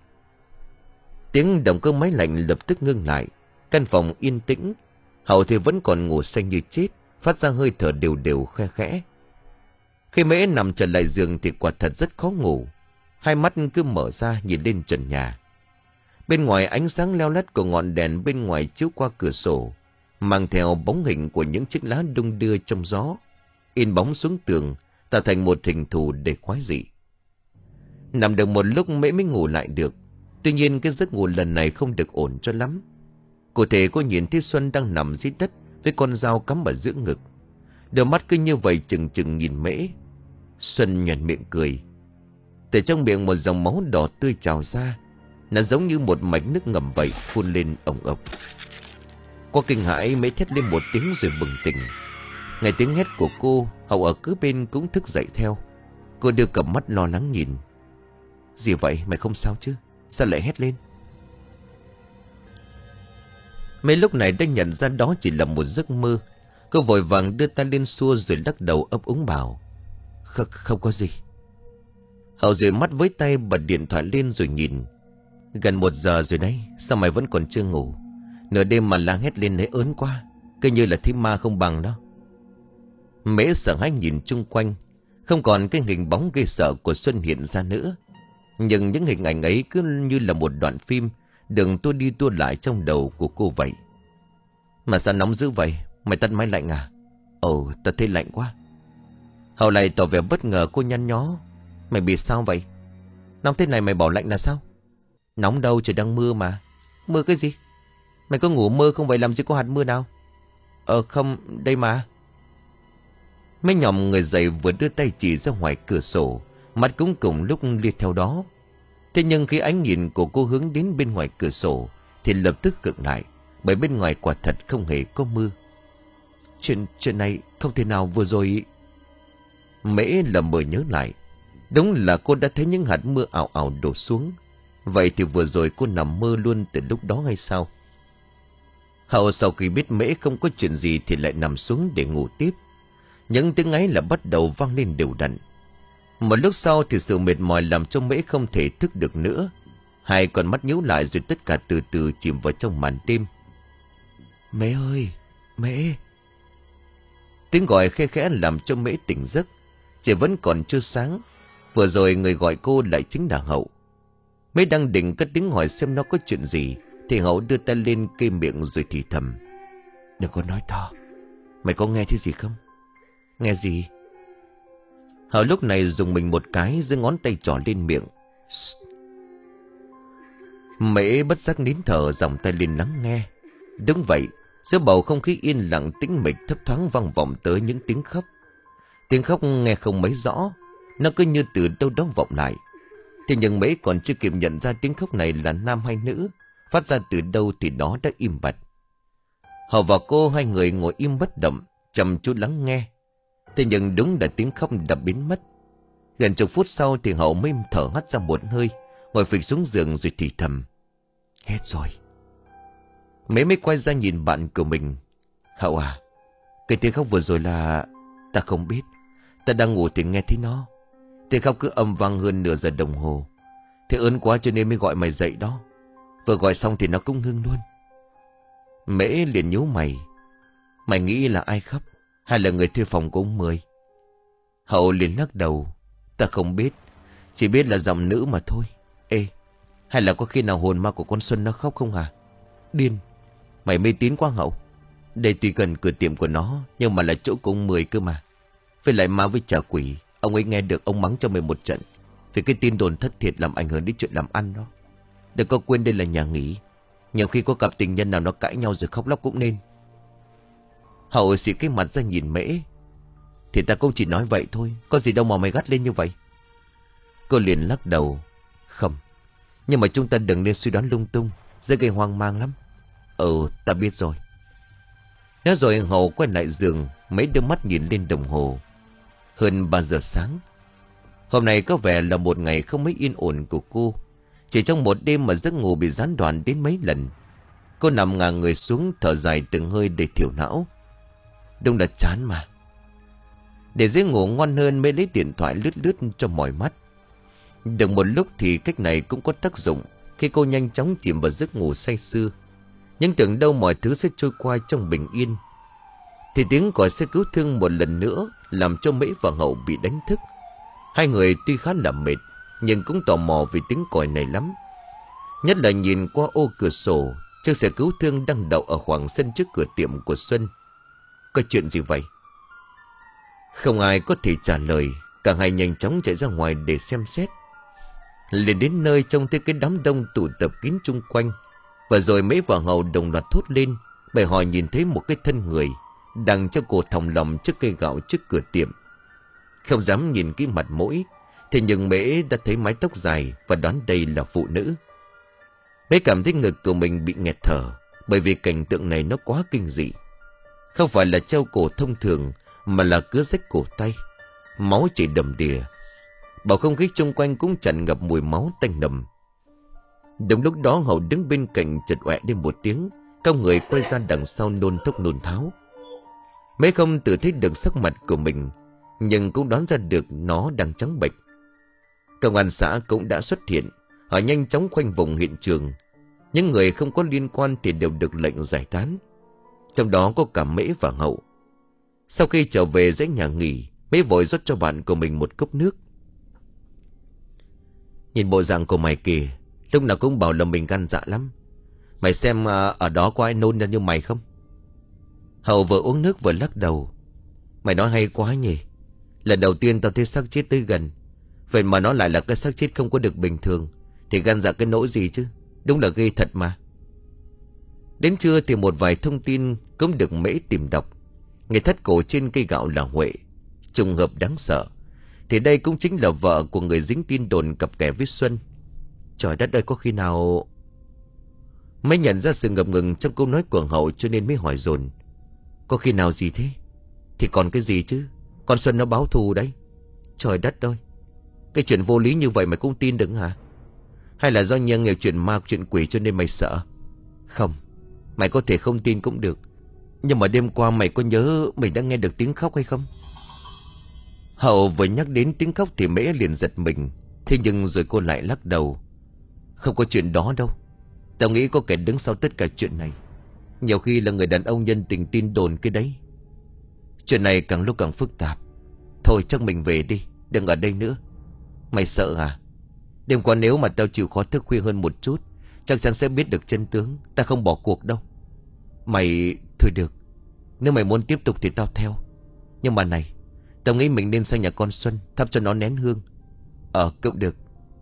Tiếng động cơ máy lạnh lập tức ngưng lại. Căn phòng yên tĩnh. Hậu thì vẫn còn ngủ say như chết, phát ra hơi thở đều đều khe khẽ. Khi Mễ nằm trở lại giường thì quả thật rất khó ngủ. Hai mắt cứ mở ra nhìn lên trần nhà. Bên ngoài ánh sáng leo lắt của ngọn đèn bên ngoài chiếu qua cửa sổ, mang theo bóng hình của những chiếc lá đung đưa trong gió, in bóng xuống tường, tạo thành một hình thù để quái dị. Nằm được một lúc Mễ mới ngủ lại được. Tuy nhiên cái giấc ngủ lần này không được ổn cho lắm. Cụ thể cô nhìn thấy Xuân đang nằm dưới đất với con dao cắm ở giữa ngực. Đôi mắt cứ như vậy chừng chừng nhìn Mễ. Xuân nhoẻn miệng cười. Từ trong miệng một dòng máu đỏ tươi trào ra. Nó giống như một mạch nước ngầm vậy, phun lên ồng ộc. Qua kinh hãi, Mễ thét lên một tiếng rồi bừng tỉnh. Nghe tiếng hét của cô, Hậu ở cứ bên cũng thức dậy theo. Cô đưa cặp mắt lo lắng nhìn. Gì vậy, mày không sao chứ? Sao lại hét lên? Mễ lúc này đã nhận ra đó chỉ là một giấc mơ. Cô vội vàng đưa tay lên xua rồi lắc đầu ấp úng bảo: Không, không có gì. Hậu rời mắt với tay bật điện thoại lên rồi nhìn. Gần một giờ rồi đấy, sao mày vẫn còn chưa ngủ? Nửa đêm mà la hét lên thấy ớn quá, cứ như là thấy ma không bằng đó. Mễ sợ hãi nhìn chung quanh. Không còn cái hình bóng gây sợ của Xuân hiện ra nữa. Nhưng những hình ảnh ấy cứ như là một đoạn phim đừng tua đi tua lại trong đầu của cô vậy. Mà sao nóng dữ vậy? Mày tắt máy lạnh à? Ồ, tao thấy lạnh quá. Hậu lại tỏ vẻ bất ngờ. Cô nhăn nhó: Mày bị sao vậy? Nóng thế này mày bảo lạnh là sao? Nóng đâu, trời đang mưa mà. Mưa cái gì? Mày có ngủ mơ không vậy, làm gì có hạt mưa nào? Ờ không, đây mà. Mấy nhòm người dậy vừa đưa tay chỉ ra ngoài cửa sổ, mắt cũng cùng lúc liếc theo đó. Thế nhưng khi ánh nhìn của cô hướng đến bên ngoài cửa sổ thì lập tức khựng lại, bởi bên ngoài quả thật không hề có mưa. Chuyện chuyện này không thể nào vừa rồi. Mễ lờ mờ nhớ lại. Đúng là cô đã thấy những hạt mưa ảo ảo đổ xuống. Vậy thì vừa rồi cô nằm mơ luôn từ lúc đó hay sao? Hậu sau khi biết Mễ không có chuyện gì thì lại nằm xuống để ngủ tiếp. Những tiếng ấy là bắt đầu vang lên đều đặn. Một lúc sau thì sự mệt mỏi làm cho Mễ không thể thức được nữa. Hai con mắt nhíu lại rồi tất cả từ từ chìm vào trong màn đêm. Mễ ơi, Mễ. Tiếng gọi khe khẽ làm cho Mễ tỉnh giấc. Trời vẫn còn chưa sáng. Vừa rồi người gọi cô lại chính là Hậu. Mấy đang định cất tiếng hỏi xem nó có chuyện gì thì Hậu đưa tay lên cây miệng rồi thì thầm: "Đừng có nói to. Mày có nghe thấy gì không?" "Nghe gì?" Hậu lúc này dùng mình một cái, giơ ngón tay trỏ lên miệng. Mễ bất giác nín thở, giọng tay lên lắng nghe. Đúng vậy, giữa bầu không khí yên lặng tĩnh mịch thấp thoáng vang vọng tới những tiếng khóc. Tiếng khóc nghe không mấy rõ, nó cứ như từ đâu đó vọng lại. Thế nhưng Mễ còn chưa kịp nhận ra tiếng khóc này là nam hay nữ, phát ra từ đâu thì nó đã im bặt. Hậu và cô hai người ngồi im bất động, chăm chú lắng nghe. Thế nhưng đúng là tiếng khóc đã biến mất. Gần chục phút sau thì Hậu mới thở hắt ra một hơi, ngồi phịch xuống giường rồi thì thầm: "Hết rồi." Mễ mới quay ra nhìn bạn của mình. "Hậu à, cái tiếng khóc vừa rồi là..." "Ta không biết. Ta đang ngủ thì nghe thấy nó. Tiếng khóc cứ âm vang hơn nửa giờ đồng hồ. Thế ớn quá cho nên mới gọi mày dậy đó. Vừa gọi xong thì nó cũng ngưng luôn." Mễ liền nhíu mày. "Mày nghĩ là ai khóc? Hay là người thuê phòng của ông Mười?" Hậu liền lắc đầu. "Ta không biết. Chỉ biết là giọng nữ mà thôi." "Ê, hay là có khi nào hồn ma của con Xuân nó khóc không hả?" "Điên. Mày mê tín quá Hậu. Đây tuy gần cửa tiệm của nó, nhưng mà là chỗ của ông Mười cơ mà. Với lại ma với trả quỷ, ông ấy nghe được ông mắng cho mày một trận vì cái tin đồn thất thiệt làm ảnh hưởng đến chuyện làm ăn đó. Đừng có quên đây là nhà nghỉ. Nhiều khi có cặp tình nhân nào nó cãi nhau rồi khóc lóc cũng nên." Hậu xị cái mặt ra nhìn Mễ. "Thì ta cũng chỉ nói vậy thôi, có gì đâu mà mày gắt lên như vậy." Cô liền lắc đầu. "Không, nhưng mà chúng ta đừng nên suy đoán lung tung, dễ gây hoang mang lắm." "Ừ, ta biết rồi." Nói rồi Hậu quay lại giường, mấy đôi mắt nhìn lên đồng hồ. Hơn ba giờ sáng. Hôm nay có vẻ là một ngày không mấy yên ổn của cô. Chỉ trong một đêm mà giấc ngủ bị gián đoạn đến mấy lần. Cô nằm ngả người xuống, thở dài từng hơi để thiểu não. Đúng là chán mà. Để dễ ngủ ngon hơn, mới lấy điện thoại lướt lướt cho mỏi mắt. Được một lúc thì cách này cũng có tác dụng, khi cô nhanh chóng chìm vào giấc ngủ say sưa. Nhưng tưởng đâu mọi thứ sẽ trôi qua trong bình yên, thì tiếng còi xe cứu thương một lần nữa làm cho Mễ và Hậu bị đánh thức. Hai người tuy khá là mệt, nhưng cũng tò mò vì tiếng còi này lắm. Nhất là nhìn qua ô cửa sổ, chiếc xe cứu thương đang đậu ở khoảng sân trước cửa tiệm của Xuân. Có chuyện gì vậy? Không ai có thể trả lời. Cả hai nhanh chóng chạy ra ngoài để xem xét. Lên đến nơi trông thấy cái đám đông tụ tập kín chung quanh. Và rồi Mễ và Hậu đồng loạt thốt lên, bởi họ nhìn thấy một cái thân người đang cho cổ thòng lòng trước cây gạo trước cửa tiệm. Không dám nhìn cái mặt mũi, thế nhưng Mễ đã thấy mái tóc dài và đoán đây là phụ nữ. Mễ cảm thấy ngực của mình bị nghẹt thở, bởi vì cảnh tượng này nó quá kinh dị. Không phải là treo cổ thông thường, mà là cứa rách cổ tay. Máu chảy đầm đìa. Bầu không khí xung quanh cũng tràn ngập mùi máu tanh nồng. Đúng lúc đó Hậu đứng bên cạnh chợt oẹ lên một tiếng, cao người quay ra đằng sau nôn thốc nôn tháo. Mễ không tự thấy được sắc mặt của mình, nhưng cũng đoán ra được nó đang trắng bệch. Công an xã cũng đã xuất hiện. Họ nhanh chóng khoanh vùng hiện trường. Những người không có liên quan thì đều được lệnh giải tán, trong đó có cả Mễ và Hậu. Sau khi trở về dãy nhà nghỉ, Mễ vội rót cho bạn của mình một cốc nước. "Nhìn bộ dạng của mày kìa, lúc nào cũng bảo là mình gan dạ lắm. Mày xem ở đó có ai nôn ra như mày không?" Hậu vừa uống nước vừa lắc đầu. "Mày nói hay quá nhỉ. Lần đầu tiên tao thấy xác chết tới gần, vậy mà nó lại là cái xác chết không có được bình thường, thì gan dạ cái nỗi gì chứ. Đúng là ghê thật mà." Đến trưa thì một vài thông tin cũng được Mễ tìm đọc. Người thắt cổ trên cây gạo là Huệ. Trùng hợp đáng sợ, thì đây cũng chính là vợ của người dính tin đồn cặp kè với Xuân. Trời đất ơi, có khi nào... Mới nhận ra sự ngập ngừng trong câu nói của Hậu, cho nên mới hỏi dồn. "Có khi nào gì thế?" "Thì còn cái gì chứ. Con Xuân nó báo thù đấy." "Trời đất ơi, cái chuyện vô lý như vậy mày cũng tin được hả? Hay là do nhân nghe chuyện ma chuyện quỷ cho nên mày sợ?" "Không, mày có thể không tin cũng được, nhưng mà đêm qua mày có nhớ mình đã nghe được tiếng khóc hay không?" Hậu vừa nhắc đến tiếng khóc thì Mễ liền giật mình. Thế nhưng rồi cô lại lắc đầu. "Không có chuyện đó đâu. Tao nghĩ có kẻ đứng sau tất cả chuyện này. Nhiều khi là người đàn ông nhân tình tin đồn cái đấy." Chuyện này càng lúc càng phức tạp. Thôi chắc mình về đi, đừng ở đây nữa. Mày sợ à? Đêm qua nếu mà tao chịu khó thức khuya hơn một chút, chắc chắn sẽ biết được chân tướng. Ta không bỏ cuộc đâu. Mày... Thôi được, nếu mày muốn tiếp tục thì tao theo. Nhưng mà này, tao nghĩ mình nên sang nhà con Xuân thắp cho nó nén hương. Ờ cũng được.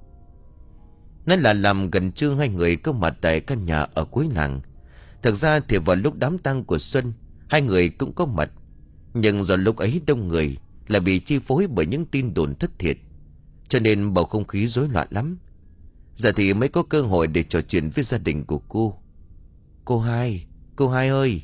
Nói là làm gần trưa hai người có mặt tại căn nhà ở cuối làng. Thực ra thì vào lúc đám tang của Xuân, hai người cũng có mặt. Nhưng do lúc ấy đông người, là bị chi phối bởi những tin đồn thất thiệt, cho nên bầu không khí rối loạn lắm. Giờ thì mới có cơ hội để trò chuyện với gia đình của cô. Cô hai, cô hai ơi.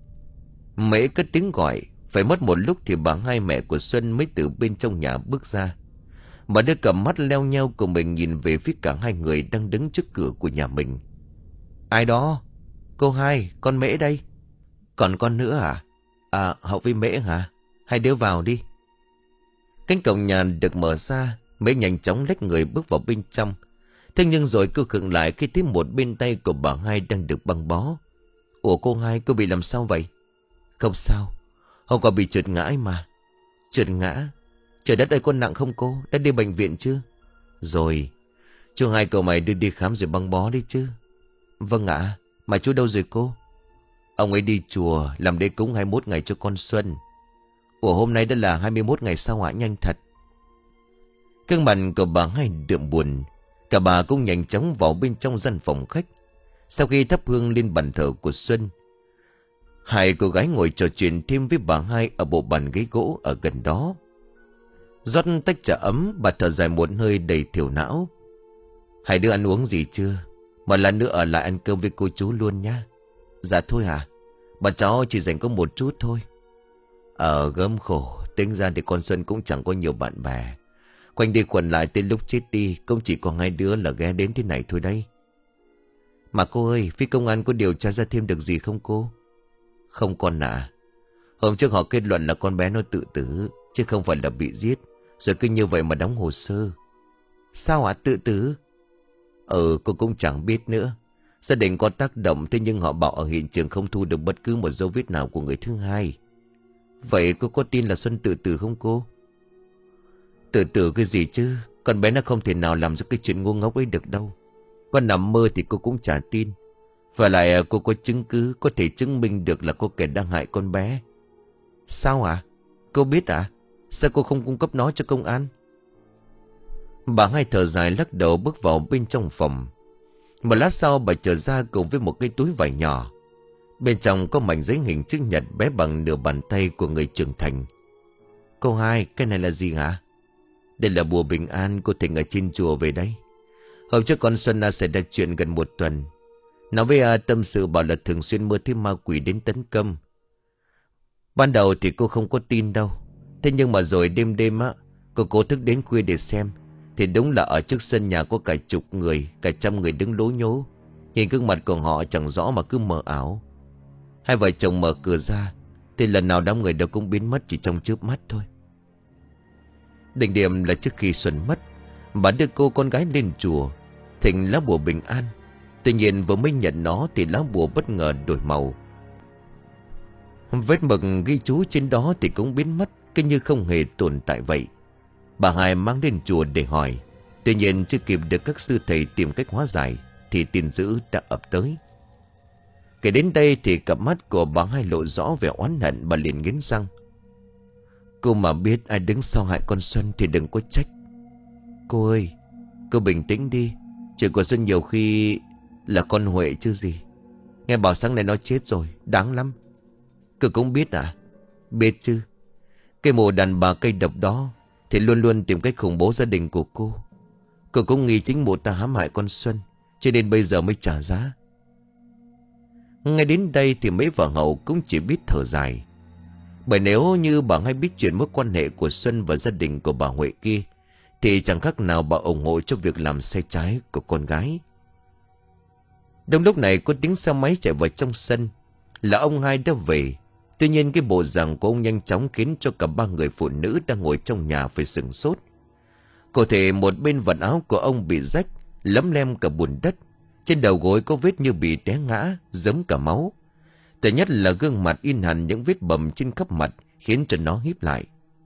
Mễ cất tiếng gọi. Phải mất một lúc thì bà hai mẹ của Xuân mới từ bên trong nhà bước ra. Bà đưa cầm mắt leo nheo của mình nhìn về phía cả hai người đang đứng trước cửa của nhà mình. Ai đó? Cô hai, con Mễ đây. Còn con nữa à? À, Hậu với Mễ hả? Hai đứa vào đi. Cánh cổng nhà được mở ra. Mễ nhanh chóng lách người bước vào bên trong. Thế nhưng rồi cô khựng lại khi thấy một bên tay của bà hai đang được băng bó. Ủa cô hai, cô bị làm sao vậy? Không sao, hôm qua bị trượt ngã ấy mà. Trượt ngã? Trời đất ơi, con nặng không cô? Đã đi bệnh viện chưa? Rồi. Chú hai cậu mày đưa đi khám rồi băng bó đi chứ. Vâng ạ. Mà chú đâu rồi cô? Ông ấy đi chùa làm lễ cúng hai mươi mốt ngày cho con Xuân. Ủa hôm nay đã là hai mươi mốt ngày sao ạ? Nhanh thật. Cương mặt của bà hai đượm buồn. Cả bà cũng nhanh chóng vào bên trong gian phòng khách. Sau khi thắp hương lên bàn thờ của Xuân, hai cô gái ngồi trò chuyện thêm với bà hai ở bộ bàn ghế gỗ ở gần đó. Rót tách trà ấm, bà thở dài một hơi đầy thiểu não. Hai đứa ăn uống gì chưa? Một lần nữa ở lại ăn cơm với cô chú luôn nha. Dạ thôi à? Bà cháu chỉ dành có một chút thôi. Ờ gớm khổ. Tính ra thì con Xuân cũng chẳng có nhiều bạn bè. Quanh đi quẩn lại tới lúc chết đi cũng chỉ có hai đứa là ghé đến thế này thôi đấy. Mà cô ơi, phía công an có điều tra ra thêm được gì không cô? Không con ạ. Hôm trước họ kết luận là con bé nó tự tử, chứ không phải là bị giết. Rồi cứ như vậy mà đóng hồ sơ. Sao ạ? Tự tử? Ừ, cô cũng chẳng biết nữa. Gia đình có tác động, thế nhưng họ bảo ở hiện trường không thu được bất cứ một dấu vết nào của người thứ hai. Vậy cô có tin là Xuân tự tử không cô? Tự tử cái gì chứ? Con bé nó không thể nào làm ra cái chuyện ngu ngốc ấy được đâu. Con nằm mơ thì cô cũng chả tin. Và lại cô có chứng cứ có thể chứng minh được là cô kẻ đang hại con bé. Sao ạ? À? Cô biết à? Sao cô không cung cấp nó cho công an? Bà hai thở dài lắc đầu bước vào bên trong phòng. Một lát sau bà trở ra cùng với một cái túi vải nhỏ. Bên trong có mảnh giấy hình chữ nhật bé bằng nửa bàn tay của người trưởng thành. Cô hai, cái này là gì hả? Đây là bùa bình an cô thỉnh ở trên chùa về đây. Hôm trước con Xuân đã xảy ra chuyện gần một tuần. Nó với à, tâm sự bảo là thường xuyên mơ thấy ma quỷ đến tấn công. Ban đầu thì cô không có tin đâu. Thế nhưng mà rồi đêm đêm á, cô cố thức đến khuya để xem. Thì đúng là ở trước sân nhà có cả chục người, cả trăm người đứng lố nhố. Nhìn gương mặt của họ chẳng rõ mà cứ mờ ảo. Hai vợ chồng mở cửa ra thì lần nào đám người đó cũng biến mất chỉ trong chớp mắt thôi. Đỉnh điểm là trước khi Xuân mất, bà đưa cô con gái lên chùa thỉnh lá bùa bình an. Tuy nhiên vừa mới nhận nó thì lá bùa bất ngờ đổi màu. Vết mực ghi chú trên đó thì cũng biến mất, cứ như không hề tồn tại vậy. Bà hai mang đến chùa để hỏi. Tuy nhiên chưa kịp được các sư thầy tìm cách hóa giải thì tin dữ đã ập tới. Kể đến đây thì cặp mắt của bà hai lộ rõ vẻ oán hận. Bà liền nghiến răng. Cô mà biết ai đứng sau hại con Xuân thì đừng có trách. Cô ơi, cô bình tĩnh đi. Chuyện của Xuân nhiều khi là con Huệ chứ gì. Nghe bảo sáng nay nó chết rồi, đáng lắm. Cô cũng biết à? Biết chứ. Cái mồ đàn bà cây độc đó thì luôn luôn tìm cách khủng bố gia đình của cô. Cô cũng nghi chính mụ ta hãm hại con Xuân, cho nên bây giờ mới trả giá. Ngay đến đây thì mấy vợ hậu cũng chỉ biết thở dài. Bởi nếu như bà hay biết chuyện mối quan hệ của Xuân và gia đình của bà Huệ kia thì chẳng khác nào bà ủng hộ cho việc làm sai trái của con gái. Đúng lúc này có tiếng xe máy chạy vào trong sân. Là ông hai đã về. Tuy nhiên cái bộ dạng của ông nhanh chóng khiến cho cả ba người phụ nữ đang ngồi trong nhà phải sửng sốt. Cụ thể một bên vạt áo của ông bị rách, lấm lem cả bùn đất. Trên đầu gối có vết như bị té ngã, giống cả máu. Tệ nhất là gương mặt in hẳn những vết bầm trên khắp mặt khiến cho nó híp lại.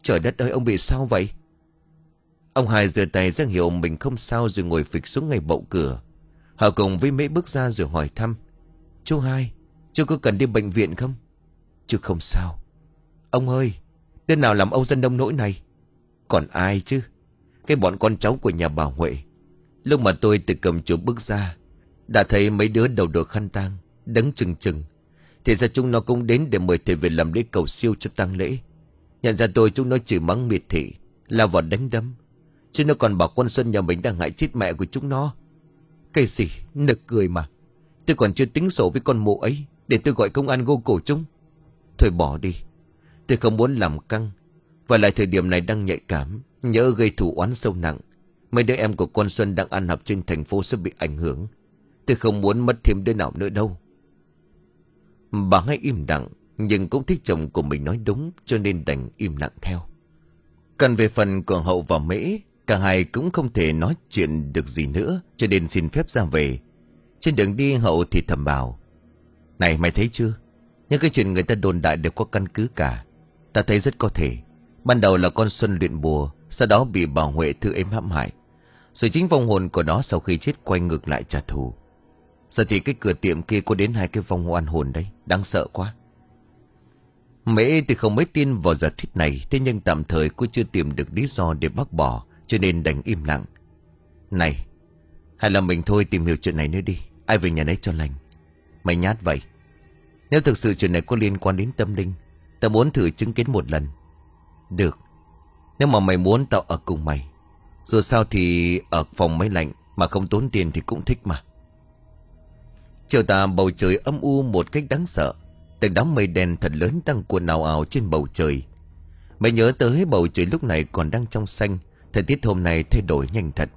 Trời đất ơi, ông bị sao vậy? Ông Hai giơ tay ra hiệu mình không sao rồi ngồi phịch xuống ngay bậu cửa. Hào cùng với Mễ bước ra rồi hỏi thăm. Chú Hai, chú có cần đi bệnh viện không? Chú không sao. Ông ơi, đứa nào làm ông dân đông nỗi này? Còn ai chứ? Cái bọn con cháu của nhà bà Huệ. Lúc mà tôi từ cầm chùa bước ra, đã thấy mấy đứa đầu đội khăn tang, đấng chừng chừng. Thì ra chúng nó cũng đến để mời thầy về làm lễ cầu siêu cho tang lễ. Nhận ra tôi, chúng nó chửi mắng miệt thị, lao vào đánh đấm. Chứ nó còn bảo con Xuân nhà mình đang hại chết mẹ của chúng nó. Cái gì? Nực cười mà. Tôi còn chưa tính sổ với con mụ ấy để tôi gọi công an gô cổ chúng. Thôi bỏ đi. Tôi không muốn làm căng. Và lại thời điểm này đang nhạy cảm, nhỡ gây thù oán sâu nặng. Mấy đứa em của con Xuân đang ăn học trên thành phố sẽ bị ảnh hưởng. Tôi không muốn mất thêm đứa nào nữa đâu. Bà ngay im lặng, nhưng cũng thích chồng của mình nói đúng, cho nên đành im lặng theo. Còn về phần của Hậu và Mễ, cả hai cũng không thể nói chuyện được gì nữa, cho nên xin phép ra về. Trên đường đi, Hậu thì thầm bảo. Này, mày thấy chưa? Những cái chuyện người ta đồn đại đều có căn cứ cả. Ta thấy rất có thể ban đầu là con Xuân luyện bùa, sau đó bị bà Huệ thư êm hãm hại, rồi chính vong hồn của nó sau khi chết quay ngược lại trả thù. Giờ thì cái cửa tiệm kia có đến hai cái vong oan hồn đấy. Đáng sợ quá. Mễ thì không mấy tin vào giả thuyết này, thế nhưng tạm thời cô chưa tìm được lý do để bác bỏ, cho nên đành im lặng. Này, hay là mình thôi tìm hiểu chuyện này nữa đi. Ai về nhà nấy cho lành. Mày nhát vậy. Nếu thực sự chuyện này có liên quan đến tâm linh, ta muốn thử chứng kiến một lần. Được. Nếu mà mày muốn tao ở cùng mày. Dù sao thì ở phòng máy lạnh mà không tốn tiền thì cũng thích mà. Chiều tà bầu trời âm u một cách đáng sợ. Từng đám mây đen thật lớn đang cuộn ào ào trên bầu trời. Mày nhớ tới bầu trời lúc này còn đang trong xanh. Thời tiết hôm nay thay đổi nhanh thật.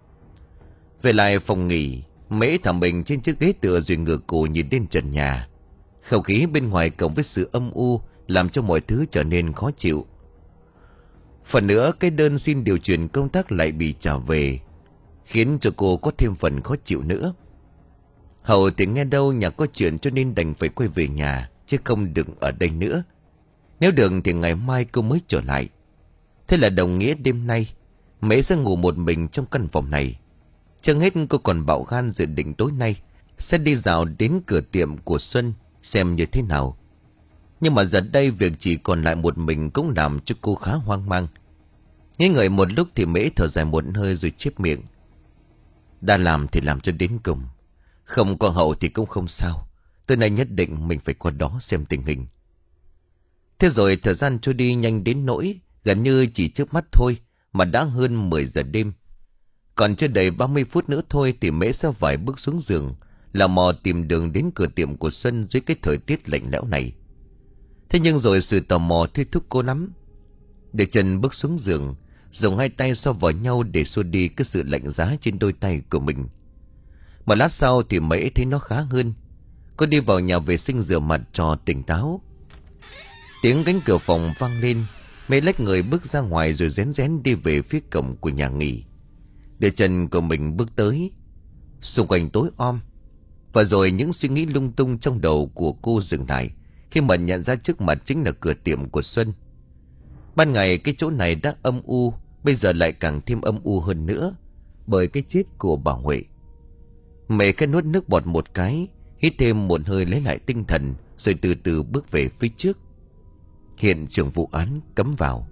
Về lại phòng nghỉ, Mễ thả mình trên chiếc ghế tựa rồi ngửa cổ nhìn lên trần nhà. Không khí bên ngoài cộng với sự âm u làm cho mọi thứ trở nên khó chịu. Phần nữa, cái đơn xin điều chuyển công tác lại bị trả về, khiến cho cô có thêm phần khó chịu nữa. Hậu thì nghe đâu nhà có chuyện cho nên đành phải quay về nhà, chứ không được ở đây nữa. Nếu được thì ngày mai cô mới trở lại. Thế là đồng nghĩa đêm nay Mễ sẽ ngủ một mình trong căn phòng này. Chẳng hết cô còn bạo gan dự định tối nay sẽ đi dạo đến cửa tiệm của Xuân xem như thế nào. Nhưng mà giờ đây việc chỉ còn lại một mình cũng làm cho cô khá hoang mang. Nghĩ ngợi một lúc thì Mễ thở dài một hơi rồi chép miệng. Đã làm thì làm cho đến cùng. Không có Hậu thì cũng không sao. Tối nay nhất định mình phải qua đó xem tình hình. Thế rồi thời gian trôi đi nhanh đến nỗi gần như chỉ trước mắt thôi mà đã hơn mười giờ đêm. Còn chưa đầy ba mươi phút nữa thôi thì Mễ sẽ phải bước xuống giường, là mò tìm đường đến cửa tiệm của Xuân dưới cái thời tiết lạnh lẽo này. Thế nhưng rồi sự tò mò thôi thúc cô lắm. Để chân bước xuống giường, dùng hai tay xoa vào nhau để xua đi cái sự lạnh giá trên đôi tay của mình. Một lát sau thì Mễ thấy nó khá hơn. Cô đi vào nhà vệ sinh rửa mặt cho tỉnh táo. Tiếng cánh cửa phòng vang lên. Mễ lách người bước ra ngoài rồi rén rén đi về phía cổng của nhà nghỉ. Để chân của mình bước tới. Xung quanh tối om. Và rồi những suy nghĩ lung tung trong đầu của cô dừng lại khi mà nhận ra trước mặt chính là cửa tiệm của Xuân. Ban ngày cái chỗ này đã âm u, bây giờ lại càng thêm âm u hơn nữa bởi cái chết của bà Huệ. Mẹ cái nuốt nước bọt một cái, hít thêm một hơi lấy lại tinh thần, rồi từ từ bước về phía trước. Hiện trường vụ án cấm vào.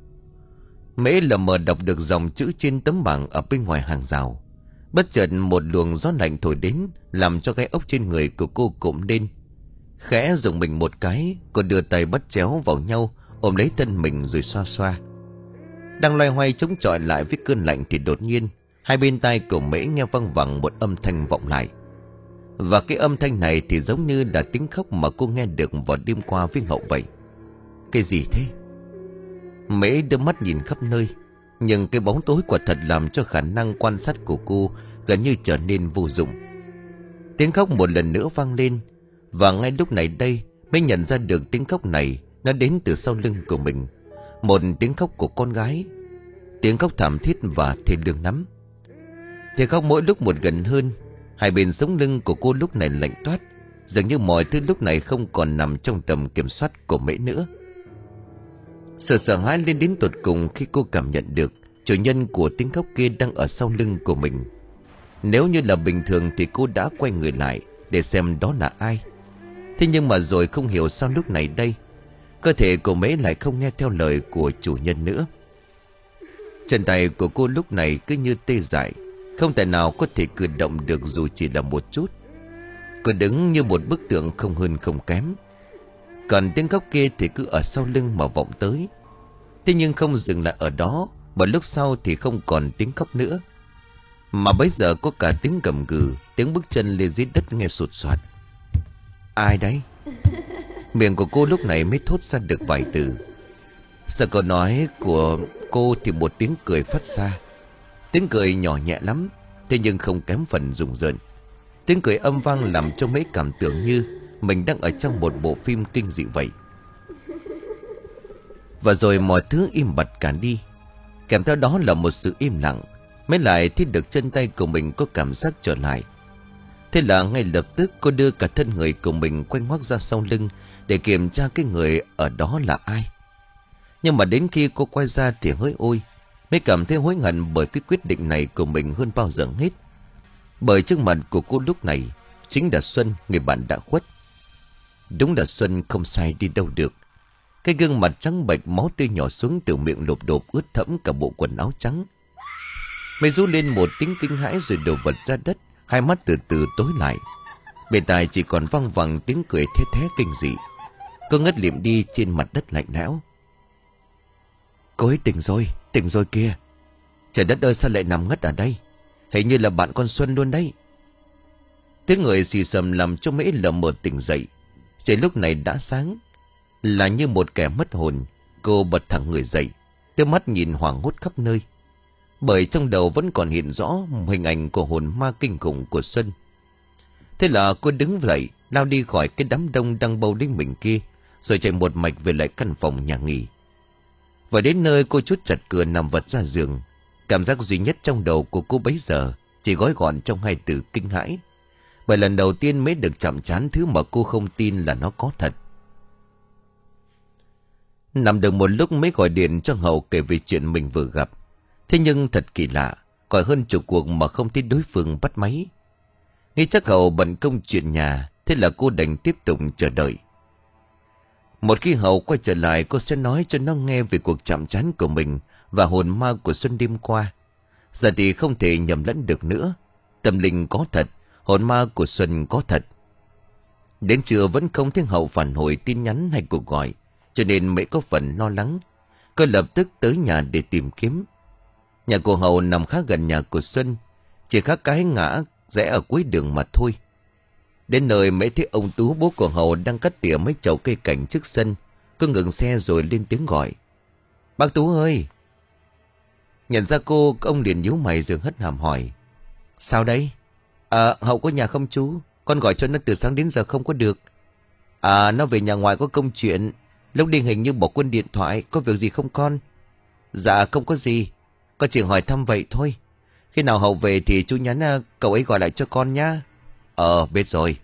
Mễ lờ mờ đọc được dòng chữ trên tấm bảng ở bên ngoài hàng rào. Bất chợt một luồng gió lạnh thổi đến, làm cho cái ốc trên người của cô cụm lên. Khẽ dùng mình một cái, cô đưa tay bắt chéo vào nhau, ôm lấy thân mình rồi xoa xoa. Đang loay hoay chống chọi lại với cơn lạnh thì đột nhiên hai bên tai của Mễ nghe văng vẳng một âm thanh vọng lại. Và cái âm thanh này thì giống như là tiếng khóc mà cô nghe được vào đêm qua với Hậu vậy. Cái gì thế? Mễ đưa mắt nhìn khắp nơi, nhưng cái bóng tối quả thật làm cho khả năng quan sát của cô gần như trở nên vô dụng. Tiếng khóc một lần nữa vang lên. Và ngay lúc này đây mới nhận ra được tiếng khóc này nó đến từ sau lưng của mình. Một tiếng khóc của con gái. Tiếng khóc thảm thiết và thê lương lắm. Tiếng khóc mỗi lúc một gần hơn. Hai bên sống lưng của cô lúc này lạnh toát, dường như mọi thứ lúc này không còn nằm trong tầm kiểm soát của Mễ nữa. Sự sợ hãi lên đến tột cùng khi cô cảm nhận được chủ nhân của tiếng khóc kia đang ở sau lưng của mình. Nếu như là bình thường thì cô đã quay người lại để xem đó là ai. Thế nhưng mà rồi không hiểu sao lúc này đây cơ thể của Mễ lại không nghe theo lời của chủ nhân nữa. Chân tay của cô lúc này cứ như tê dại, không thể nào có thể cử động được dù chỉ là một chút. Cô đứng như một bức tượng không hơn không kém. Còn tiếng khóc kia thì cứ ở sau lưng mà vọng tới. Thế nhưng không dừng lại ở đó, một lúc sau thì không còn tiếng khóc nữa, mà bây giờ có cả tiếng gầm gừ, tiếng bước chân lên dưới đất nghe sụt soạt. Ai đấy? Miệng của cô lúc này mới thốt ra được vài từ. Sau câu nói của cô thì một tiếng cười phát ra. Tiếng cười nhỏ nhẹ lắm, thế nhưng không kém phần rùng rợn. Tiếng cười âm vang làm cho Mễ cảm tưởng như mình đang ở trong một bộ phim kinh dị vậy. Và rồi mọi thứ im bặt cả đi, kèm theo đó là một sự im lặng. Mới lại thấy được chân tay của mình có cảm giác trở lại. Thế là ngay lập tức cô đưa cả thân người của mình quay ngoắt ra sau lưng để kiểm tra cái người ở đó là ai. Nhưng mà đến khi cô quay ra thì hỡi ôi, mới cảm thấy hối hận bởi cái quyết định này của mình hơn bao giờ hết. Bởi trước mặt của cô lúc này chính là Xuân, người bạn đã khuất. Đúng là Xuân không sai đi đâu được. Cái gương mặt trắng bệch, máu tươi nhỏ xuống từ miệng lộp đột ướt thẫm cả bộ quần áo trắng. Mày rú lên một tiếng kinh hãi rồi đổ vật ra đất, hai mắt từ từ tối lại. Bên tai chỉ còn văng vẳng tiếng cười thé thé kinh dị. Cô ngất liệm đi trên mặt đất lạnh lẽo. Cô ấy tỉnh rồi, tỉnh rồi kìa. Trời đất ơi, sao lại nằm ngất ở đây? Hình như là bạn con Xuân luôn đấy. Tiếng người xì xầm làm cho Mễ lờ mờ tỉnh dậy. Trời lúc này đã sáng. Là như một kẻ mất hồn, cô bật thẳng người dậy, đôi mắt nhìn hoảng hốt khắp nơi. Bởi trong đầu vẫn còn hiện rõ hình ảnh của hồn ma kinh khủng của Xuân. Thế là cô đứng dậy, lao đi khỏi cái đám đông đang bầu đến mình kia, rồi chạy một mạch về lại căn phòng nhà nghỉ. Và đến nơi cô chốt chặt cửa nằm vật ra giường. Cảm giác duy nhất trong đầu của cô bấy giờ chỉ gói gọn trong hai từ kinh hãi. Bởi lần đầu tiên mới được chạm trán thứ mà cô không tin là nó có thật. Nằm được một lúc mới gọi điện cho Hậu kể về chuyện mình vừa gặp. Thế nhưng thật kỳ lạ, gọi hơn chục cuộc mà không thấy đối phương bắt máy. Nghĩ chắc Hậu bận công chuyện nhà, thế là cô đành tiếp tục chờ đợi. Một khi Hậu quay trở lại, cô sẽ nói cho nó nghe về cuộc chạm trán của mình và hồn ma của Xuân đêm qua. Giờ thì không thể nhầm lẫn được nữa. Tâm linh có thật, hồn ma của Xuân có thật. Đến trưa vẫn không thấy Hậu phản hồi tin nhắn hay cuộc gọi, cho nên Mễ có phần lo lắng. Cô lập tức tới nhà để tìm kiếm. Nhà của Hậu nằm khá gần nhà của Xuân, chỉ khác cái ngã rẽ ở cuối đường mà thôi. Đến nơi Mễ thấy ông Tú, bố của Hậu, đang cắt tỉa mấy chậu cây cảnh trước sân. Cô ngừng xe rồi lên tiếng gọi. Bác Tú ơi! Nhận ra cô, ông liền nhíu mày rồi hất hàm hỏi. Sao đấy? À, Hậu có nhà không chú? Con gọi cho nó từ sáng đến giờ không có được. À, nó về nhà ngoài có công chuyện. Lúc đi hình như bỏ quên điện thoại. Có việc gì không con? Dạ không có gì, con chỉ hỏi thăm vậy thôi. Khi nào Hậu về thì chú nhắn cậu ấy gọi lại cho con nhá. Ờ, biết rồi.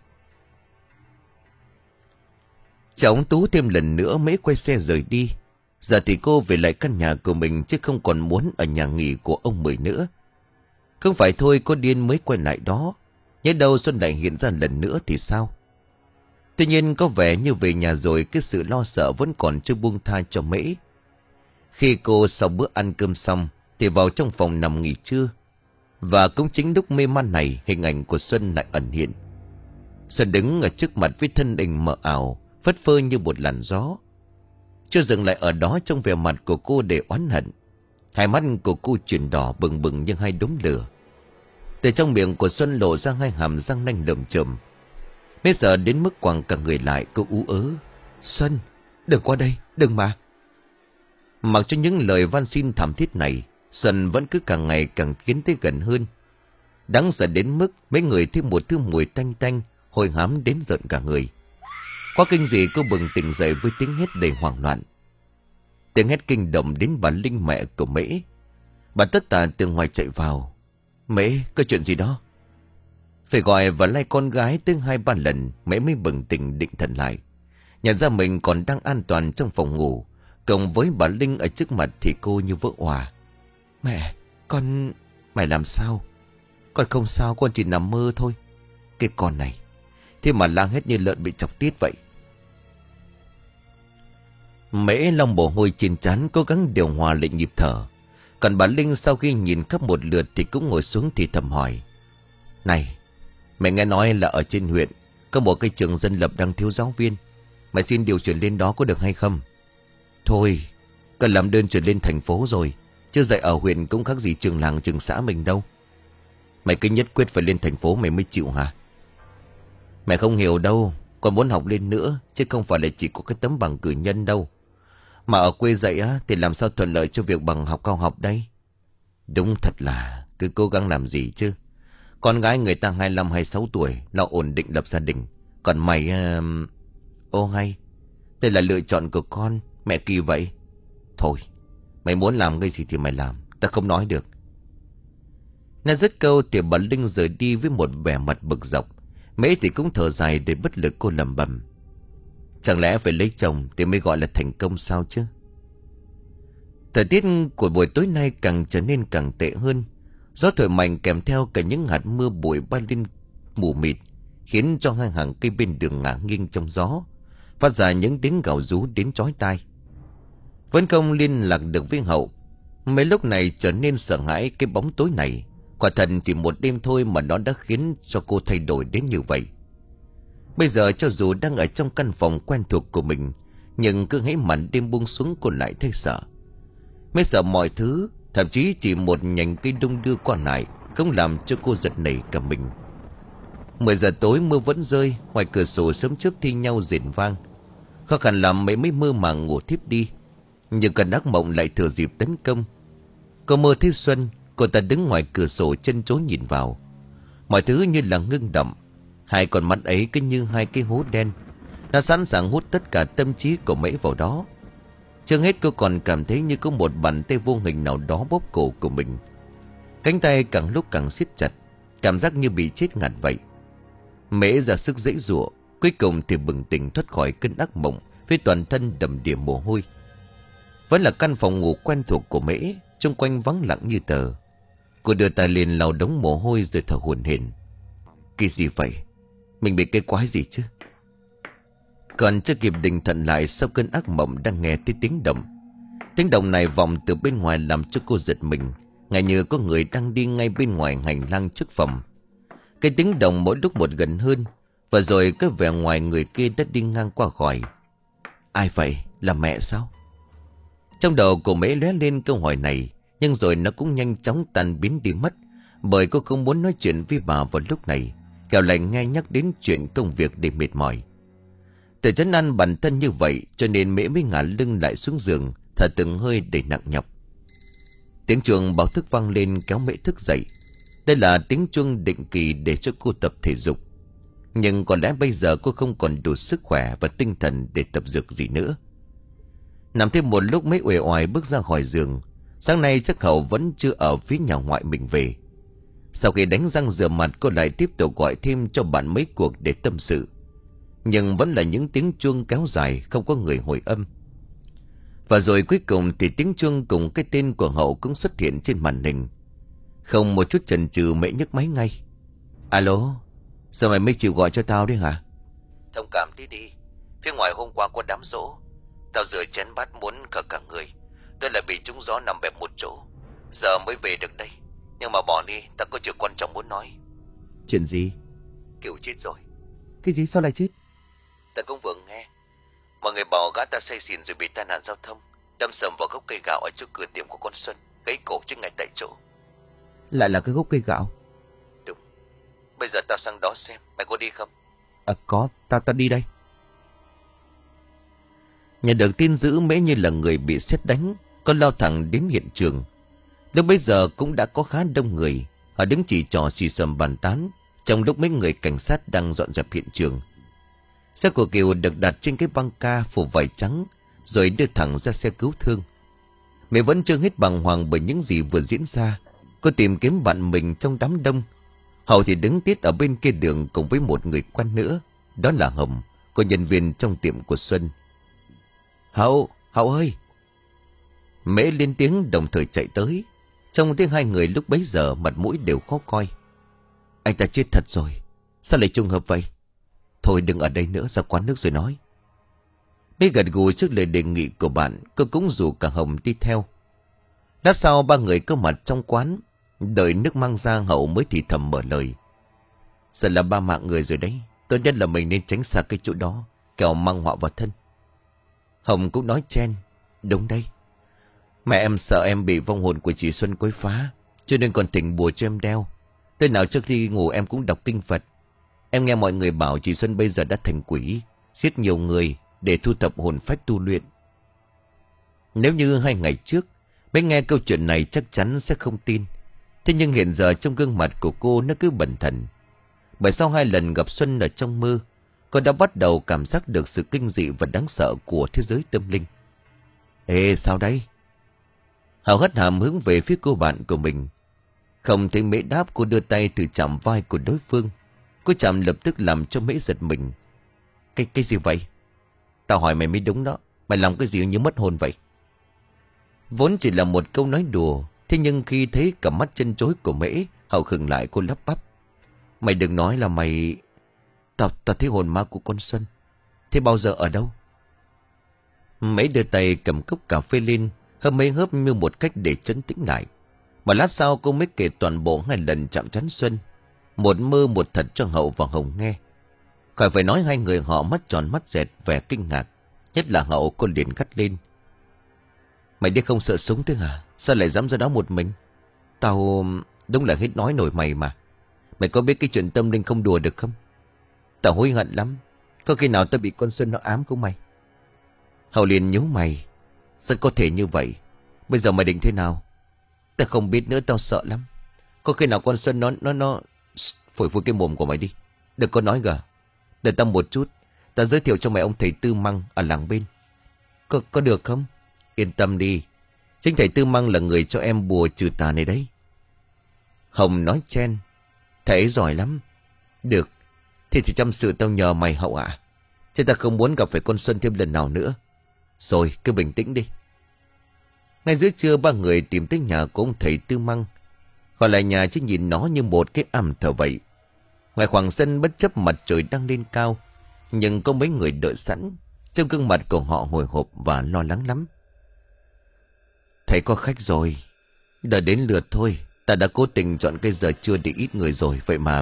Chào ông Tú thêm lần nữa, Mễ quay xe rời đi. Giờ thì cô về lại căn nhà của mình, chứ không còn muốn ở nhà nghỉ của ông Mười nữa. Không phải thôi cô điên mới quay lại đó. Nhớ đâu Xuân lại hiện ra lần nữa thì sao? Tuy nhiên có vẻ như về nhà rồi, cái sự lo sợ vẫn còn chưa buông tha cho Mễ. Khi cô sau bữa ăn cơm xong thì vào trong phòng nằm nghỉ trưa. Và cũng chính lúc mê man này, hình ảnh của Xuân lại ẩn hiện. Xuân đứng ở trước mặt với thân hình mờ ảo, phất phơ như một làn gió. Chưa dừng lại ở đó, trong vẻ mặt của cô để oán hận. Hai mắt của cô chuyển đỏ bừng bừng như hai đốm lửa. Từ trong miệng của Xuân lộ ra hai hàm răng nanh lởm chởm. Bây giờ đến mức quàng cả người lại, cô ú ớ. Xuân, đừng qua đây, đừng mà. Mặc cho những lời van xin thảm thiết này, Xuân vẫn cứ càng ngày càng tiến tới gần hơn. Đáng sợ đến mức mấy người thêm một thứ mùi tanh tanh, hôi hám đến giận cả người. Quá kinh dị, cô bừng tỉnh dậy với tiếng hét đầy hoảng loạn. Tiếng hét kinh động đến bà Linh, mẹ của Mễ. Bà tất tả từ ngoài chạy vào. Mễ, có chuyện gì đó? Phải gọi và lay con gái tới hai ba lần, Mễ mới bừng tỉnh định thần lại. Nhận ra mình còn đang an toàn trong phòng ngủ. cùng với bà Linh ở trước mặt thì cô như vỡ òa. Mẹ, con... Mày làm sao? Con không sao, con chỉ nằm mơ thôi. Cái con này, thế mà la hết như lợn bị chọc tiết vậy. Mễ lau mồ hôi trên trán, cố gắng điều hòa lại nhịp thở. Còn bà Linh sau khi nhìn khắp một lượt thì cũng ngồi xuống thì thầm hỏi. Này, mẹ nghe nói là ở trên huyện có một cái trường dân lập đang thiếu giáo viên. Mày xin điều chuyển lên đó có được hay không? Thôi, cần làm đơn chuyển lên thành phố rồi, chứ dạy ở huyện cũng khác gì trường làng trường xã mình đâu. Mày cứ nhất quyết phải lên thành phố mày mới chịu hả? Mẹ không hiểu đâu, con muốn học lên nữa, chứ không phải là chỉ có cái tấm bằng cử nhân đâu. Mà ở quê dạy á thì làm sao thuận lợi cho việc bằng học cao học đây? Đúng thật là cứ cố gắng làm gì chứ. Con gái người ta hai mươi lăm hai mươi sáu tuổi, lo ổn định lập gia đình. Còn mày... Uh... Ô hay, đây là lựa chọn của con, mẹ kỳ vậy. Thôi, mày muốn làm cái gì thì mày làm, ta không nói được. Nói dứt câu thì bà Linh rời đi với một vẻ mặt bực dọc. Mễ thì cũng thở dài để bất lực cô lẩm bẩm. Chẳng lẽ phải lấy chồng thì mới gọi là thành công sao chứ? Thời tiết của buổi tối nay càng trở nên càng tệ hơn. Gió thổi mạnh kèm theo cả những hạt mưa bụi bay lên mù mịt, khiến cho hai hàng cây bên đường ngả nghiêng trong gió, phát ra những tiếng gào rú đến chói tai. Vẫn không liên lạc được với Hậu. Mấy lúc này trở nên sợ hãi cái bóng tối này. Quả thật chỉ một đêm thôi mà nó đã khiến cho cô thay đổi đến như vậy. Bây giờ cho dù đang ở trong căn phòng quen thuộc của mình, nhưng cứ hễ màn đêm buông xuống cô lại thấy sợ. Mới sợ mọi thứ, thậm chí chỉ một nhành cây đung đưa qua lại cũng làm cho cô giật nảy cả mình. Mười giờ tối mưa vẫn rơi, ngoài cửa sổ sớm chớp thi nhau rền vang. Khó khăn lắm mấy mới mơ màng ngủ thiếp đi, nhưng cơn ác mộng lại thừa dịp tấn công. Cô mơ thấy Xuân, cô ta đứng ngoài cửa sổ chân chối nhìn vào. Mọi thứ như là ngưng động. Hai con mắt ấy cứ như hai cái hố đen, nó sẵn sàng hút tất cả tâm trí của Mễ vào đó. Chưa hết cô còn cảm thấy như có một bàn tay vô hình nào đó bóp cổ của mình. Cánh tay càng lúc càng siết chặt, cảm giác như bị chết ngạt vậy. Mễ ra sức giãy giụa, cuối cùng thì bừng tỉnh thoát khỏi cơn ác mộng với toàn thân đầm đìa mồ hôi. Vẫn là căn phòng ngủ quen thuộc của Mễ, xung quanh vắng lặng như tờ. Cô đưa tay lên lau đống mồ hôi rồi thở hổn hển. Cái gì vậy? Mình bị cái quái gì chứ? Còn chưa kịp định thần lại, sau cơn ác mộng đang nghe thấy tiếng động. Tiếng động này vọng từ bên ngoài làm cho cô giật mình, ngay như có người đang đi ngay bên ngoài hành lang trước phòng. Cái tiếng động mỗi lúc một gần hơn, và rồi cái vẻ ngoài người kia đã đi ngang qua khỏi. Ai vậy? Là mẹ sao? Trong đầu của Mễ lóe lên câu hỏi này, nhưng rồi nó cũng nhanh chóng tan biến đi mất, bởi cô không muốn nói chuyện với bà vào lúc này, kẻo lại nghe nhắc đến chuyện công việc để mệt mỏi. Để trấn an bản thân như vậy, cho nên Mễ mới ngả lưng lại xuống giường, thở từng hơi để nặng nhọc. Tiếng chuông báo thức vang lên kéo Mễ thức dậy. Đây là tiếng chuông định kỳ để cho cô tập thể dục. Nhưng có lẽ bây giờ cô không còn đủ sức khỏe và tinh thần để tập dược gì nữa. Nằm thêm một lúc Mễ uể oải bước ra khỏi giường. Sáng nay chắc Hậu vẫn chưa ở phía nhà ngoại mình về. Sau khi đánh răng rửa mặt, cô lại tiếp tục gọi thêm cho bạn mấy cuộc để tâm sự. Nhưng vẫn là những tiếng chuông kéo dài, không có người hồi âm. Và rồi cuối cùng thì tiếng chuông cùng cái tên của Hậu cũng xuất hiện trên màn hình. Không một chút chần chừ, Mễ nhấc máy ngay. Alo, sao mày mới chịu gọi cho tao đấy hả? Thông cảm tí đi, phía ngoài hôm qua có đám giỗ. Tao rửa chén bát muốn cả cả người. Tôi lại bị trúng gió nằm bẹp một chỗ, giờ mới về được đây. Nhưng mà bỏ đi, tao có chuyện quan trọng muốn nói. Chuyện gì? Kiểu chết rồi. Cái gì, sao lại chết? Tao cũng vừa nghe. Mọi người bảo gã ta say xỉn rồi bị tai nạn giao thông, đâm sầm vào gốc cây gạo ở trước cửa tiệm của con Xuân, gãy cổ chết ngay tại chỗ. Lại là cái gốc cây gạo? Đúng. Bây giờ tao sang đó xem, mày có đi không? À có, tao tao đi đây. Nhận được tin dữ, Mễ như là người bị sét đánh, con lao thẳng đến hiện trường. Lúc bấy giờ cũng đã có khá đông người, họ đứng chỉ trò xì xầm bàn tán, trong lúc mấy người cảnh sát đang dọn dẹp hiện trường. Xe của Kiều được đặt trên cái băng ca phủ vải trắng, rồi đưa thẳng ra xe cứu thương. Mẹ vẫn chưa hết bàng hoàng bởi những gì vừa diễn ra. Cô tìm kiếm bạn mình trong đám đông. Hậu thì đứng tít ở bên kia đường cùng với một người quen nữa, đó là Hồng, cô nhân viên trong tiệm của Xuân. Hậu, Hậu ơi, Mễ lên tiếng đồng thời chạy tới. Trông thấy hai người lúc bấy giờ mặt mũi đều khó coi. Anh ta chết thật rồi. Sao lại trùng hợp vậy? Thôi đừng ở đây nữa, ra quán nước rồi nói. Mễ gật gù trước lời đề nghị của bạn. Cô cũng rủ cả Hồng đi theo. Lát sau ba người có mặt trong quán. Đợi nước mang ra Hậu mới thì thầm mở lời. Giờ là ba mạng người rồi đấy. Tốt nhất là mình nên tránh xa cái chỗ đó, kẻo mang họa vào thân. Hồng cũng nói chen. Đúng đây. Mẹ em sợ em bị vong hồn của chị Xuân quấy phá, cho nên còn thỉnh bùa cho em đeo. Tới nào trước khi ngủ em cũng đọc kinh Phật. Em nghe mọi người bảo chị Xuân bây giờ đã thành quỷ, giết nhiều người để thu thập hồn phách tu luyện. Nếu như hai ngày trước mới nghe câu chuyện này chắc chắn sẽ không tin. Thế nhưng hiện giờ trong gương mặt của cô nó cứ bần thần. Bởi sau hai lần gặp Xuân ở trong mơ, cô đã bắt đầu cảm giác được sự kinh dị và đáng sợ của thế giới tâm linh. Ê sao đây? Hào hất hàm hướng về phía cô bạn của mình. Không thấy Mễ đáp, cô đưa tay thử chạm vai của đối phương. Cô chạm lập tức làm cho Mễ giật mình. Cái cái gì vậy? Tao hỏi mày mới đúng đó. Mày làm cái gì như mất hồn vậy? Vốn chỉ là một câu nói đùa. Thế nhưng khi thấy cả mắt chân chối của Mễ, Hậu khựng lại, cô lắp bắp. Mày đừng nói là mày... Tao, tao thấy hồn ma của con Xuân. Thế bao giờ ở đâu? Mễ đưa tay cầm cốc cà phê lên, hớp mấy hớp như một cách để trấn tĩnh lại. Mà lát sau cô mới kể toàn bộ hai lần chạm trán Xuân. Một mơ một thật cho Hậu và Hồng nghe. Khỏi phải nói hai người họ mắt tròn mắt dẹt vẻ kinh ngạc. Nhất là Hậu, cô liền gắt lên. Mày đi không sợ súng thế hả? Sao lại dám ra đó một mình? Tao... Đúng là hết nói nổi mày mà. Mày có biết cái chuyện tâm linh không đùa được không? Tao hối hận lắm. Có khi nào tao bị con Xuân nó ám không mày? Hậu liền nhíu mày. Sao có thể như vậy? Bây giờ mày định thế nào? Tao không biết nữa, tao sợ lắm. Có khi nào con Xuân nó... nó nó phổi phổi cái mồm của mày đi. Đừng có nói gà. Đợi tao một chút. Tao giới thiệu cho mày ông thầy Tư Măng ở làng bên. Có, có được không? Yên tâm đi. Chính thầy Tư Măng là người cho em bùa trừ tà này đấy. Hồng nói chen. Thầy ấy giỏi lắm. Được. Thì thì chăm sự tao nhờ mày Hậu ạ. Chứ ta không muốn gặp phải con Xuân thêm lần nào nữa. Rồi cứ bình tĩnh đi. Ngay giữa trưa ba người tìm tới nhà của ông thầy Tư Măng. Gọi lại nhà chứ nhìn nó như một cái am thờ vậy. Ngoài khoảng sân bất chấp mặt trời đang lên cao, nhưng có mấy người đợi sẵn. Trong gương mặt của họ hồi hộp và lo lắng lắm. Thầy có khách rồi. Đợi đến lượt thôi. Ta đã cố tình chọn cái giờ trưa để ít người rồi. Vậy mà...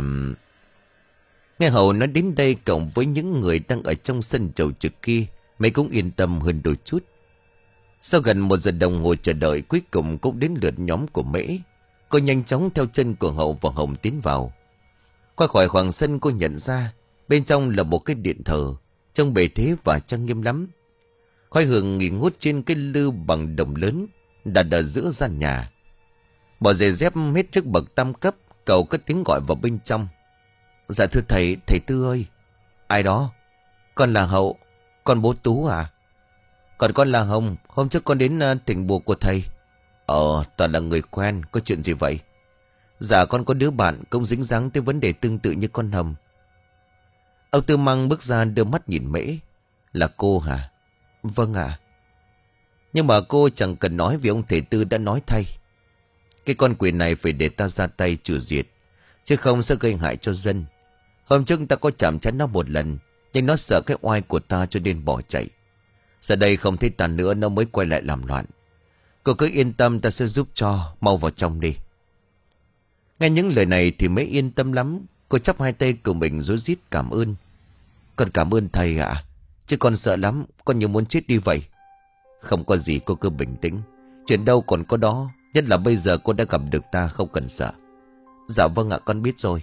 Nghe Hậu nói đến đây cộng với những người đang ở trong sân chầu trực kia, mấy cũng yên tâm hơn đôi chút. Sau gần một giờ đồng hồ chờ đợi, cuối cùng cũng đến lượt nhóm của Mễ. Cô nhanh chóng theo chân của Hậu và Hồng tiến vào. Qua khỏi khoảng sân cô nhận ra bên trong là một cái điện thờ, trông bề thế và trang nghiêm lắm. Khói hương nghỉ ngút trên cái lư bằng đồng lớn đặt ở giữa gian nhà. Bỏ giày dép hết trước bậc tam cấp, cậu cất tiếng gọi vào bên trong. Dạ thưa thầy, thầy Tư ơi. Ai đó? Con là Hậu. Con bố Tú à? Còn con là Hồng. Hôm trước con đến uh, thỉnh bùa của thầy. Ờ, toàn là người quen. Có chuyện gì vậy? Dạ con có đứa bạn cũng dính dáng tới vấn đề tương tự như con Hồng. Ông Tư Măng bước ra đưa mắt nhìn Mễ. Là cô hả? Vâng ạ. Nhưng mà cô chẳng cần nói vì ông thầy Tư đã nói thay. Cái con quỷ này phải để ta ra tay trừ diệt, chứ không sẽ gây hại cho dân. Hôm trước ta có chạm chắn nó một lần, nhưng nó sợ cái oai của ta cho nên bỏ chạy. Giờ đây không thấy ta nữa, nó mới quay lại làm loạn. Cô cứ yên tâm, ta sẽ giúp cho. Mau vào trong đi. Nghe những lời này thì mới yên tâm lắm. Cô chắp hai tay của mình rối rít cảm ơn. Con cảm ơn thầy ạ. Chứ con sợ lắm, con như muốn chết đi vậy. Không có gì, cô cứ bình tĩnh. Chuyện đâu còn có đó. Nhất là bây giờ cô đã gặp được ta, không cần sợ. Dạ vâng ạ, con biết rồi.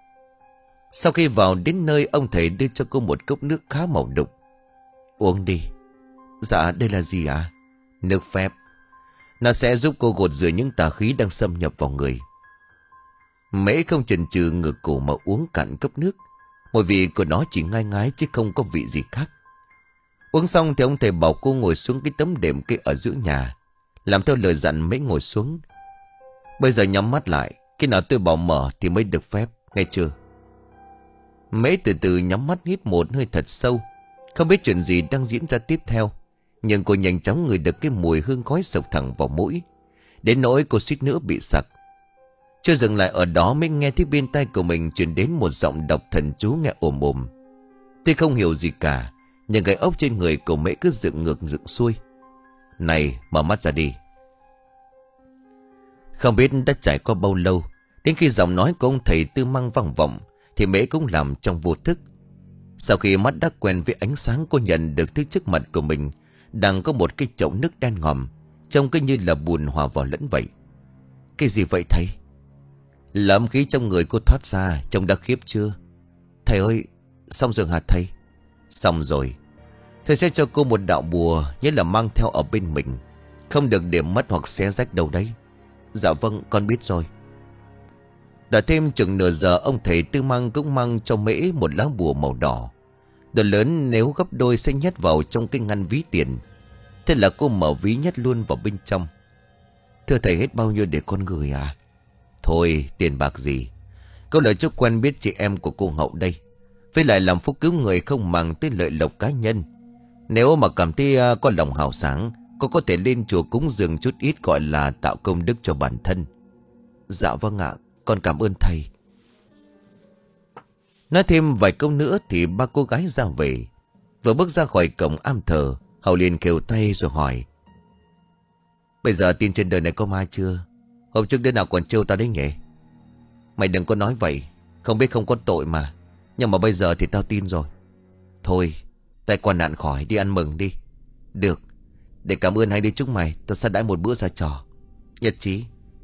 Sau khi vào đến nơi, ông thầy đưa cho cô một cốc nước khá màu đục. Uống đi. Dạ đây là gì ạ? À? Nước phép. Nó sẽ giúp cô gột rửa những tà khí đang xâm nhập vào người. Mễ không chần chừ ngửa cổ mà uống cạn cốc nước. Mùi vị của nó chỉ ngai ngái chứ không có vị gì khác. Uống xong thì ông thầy bảo cô ngồi xuống cái tấm đệm kia ở giữa nhà, làm theo lời dặn. Mễ ngồi xuống. Bây giờ nhắm mắt lại. Khi nào tôi bảo mở thì mới được phép, nghe chưa? Mễ từ từ nhắm mắt hít một hơi thật sâu. Không biết chuyện gì đang diễn ra tiếp theo. Nhưng cô nhanh chóng ngửi được cái mùi hương khói sộc thẳng vào mũi, đến nỗi cô suýt nữa bị sặc. Chưa dừng lại ở đó mới nghe thấy bên tai của mình truyền đến một giọng đọc thần chú nghe ồm ồm. Tuy không hiểu gì cả, nhưng gai ốc trên người của Mễ cứ dựng ngược dựng xuôi. Này, mở mắt ra đi. Không biết đã trải qua bao lâu, đến khi giọng nói của ông thầy Tư Măng vang vọng thì Mễ cũng làm trong vô thức. Sau khi mắt đã quen với ánh sáng, cô nhận được thứ trước mặt của mình đang có một cái chậu nước đen ngòm, trông cứ như là bùn hòa vào lẫn vậy. Cái gì vậy thầy? Là âm khí trong người cô thoát ra, trông đã khiếp chưa? Thầy ơi, xong rồi hả thầy? Xong rồi. Thầy sẽ cho cô một đạo bùa, nhớ là mang theo ở bên mình, không được để mất hoặc xé rách đâu đấy. Dạ vâng, con biết rồi. Đã thêm chừng nửa giờ, ông thầy Tư Măng cũng mang cho Mễ một lá bùa màu đỏ. Đồ lớn nếu gấp đôi sẽ nhét vào trong cái ngăn ví tiền. Thế là cô mở ví nhét luôn vào bên trong. Thưa thầy, hết bao nhiêu để con gửi à? Thôi, tiền bạc gì, câu lời chúc quen biết chị em của cô Hậu đây. Với lại làm phúc cứu người không màng tới lợi lộc cá nhân. Nếu mà cảm thấy uh, có lòng hào sáng, cô có thể lên chùa cúng dường chút ít, gọi là tạo công đức cho bản thân. Dạ vâng ạ, con cảm ơn thầy. Nói thêm vài câu nữa thì ba cô gái ra về. Vừa bước ra khỏi cổng am thờ, Hậu liền kêu tay rồi hỏi: Bây giờ tin trên đời này có ma chưa? Hôm trước đứa nào còn trêu tao đấy nhỉ? Mày đừng có nói vậy, không biết không có tội mà. Nhưng mà bây giờ thì tao tin rồi. Thôi, tai qua nạn khỏi, đi ăn mừng đi. Được, để cảm ơn hai đứa chúng mày, tao sẽ đãi một bữa ra trò. Nhất trí.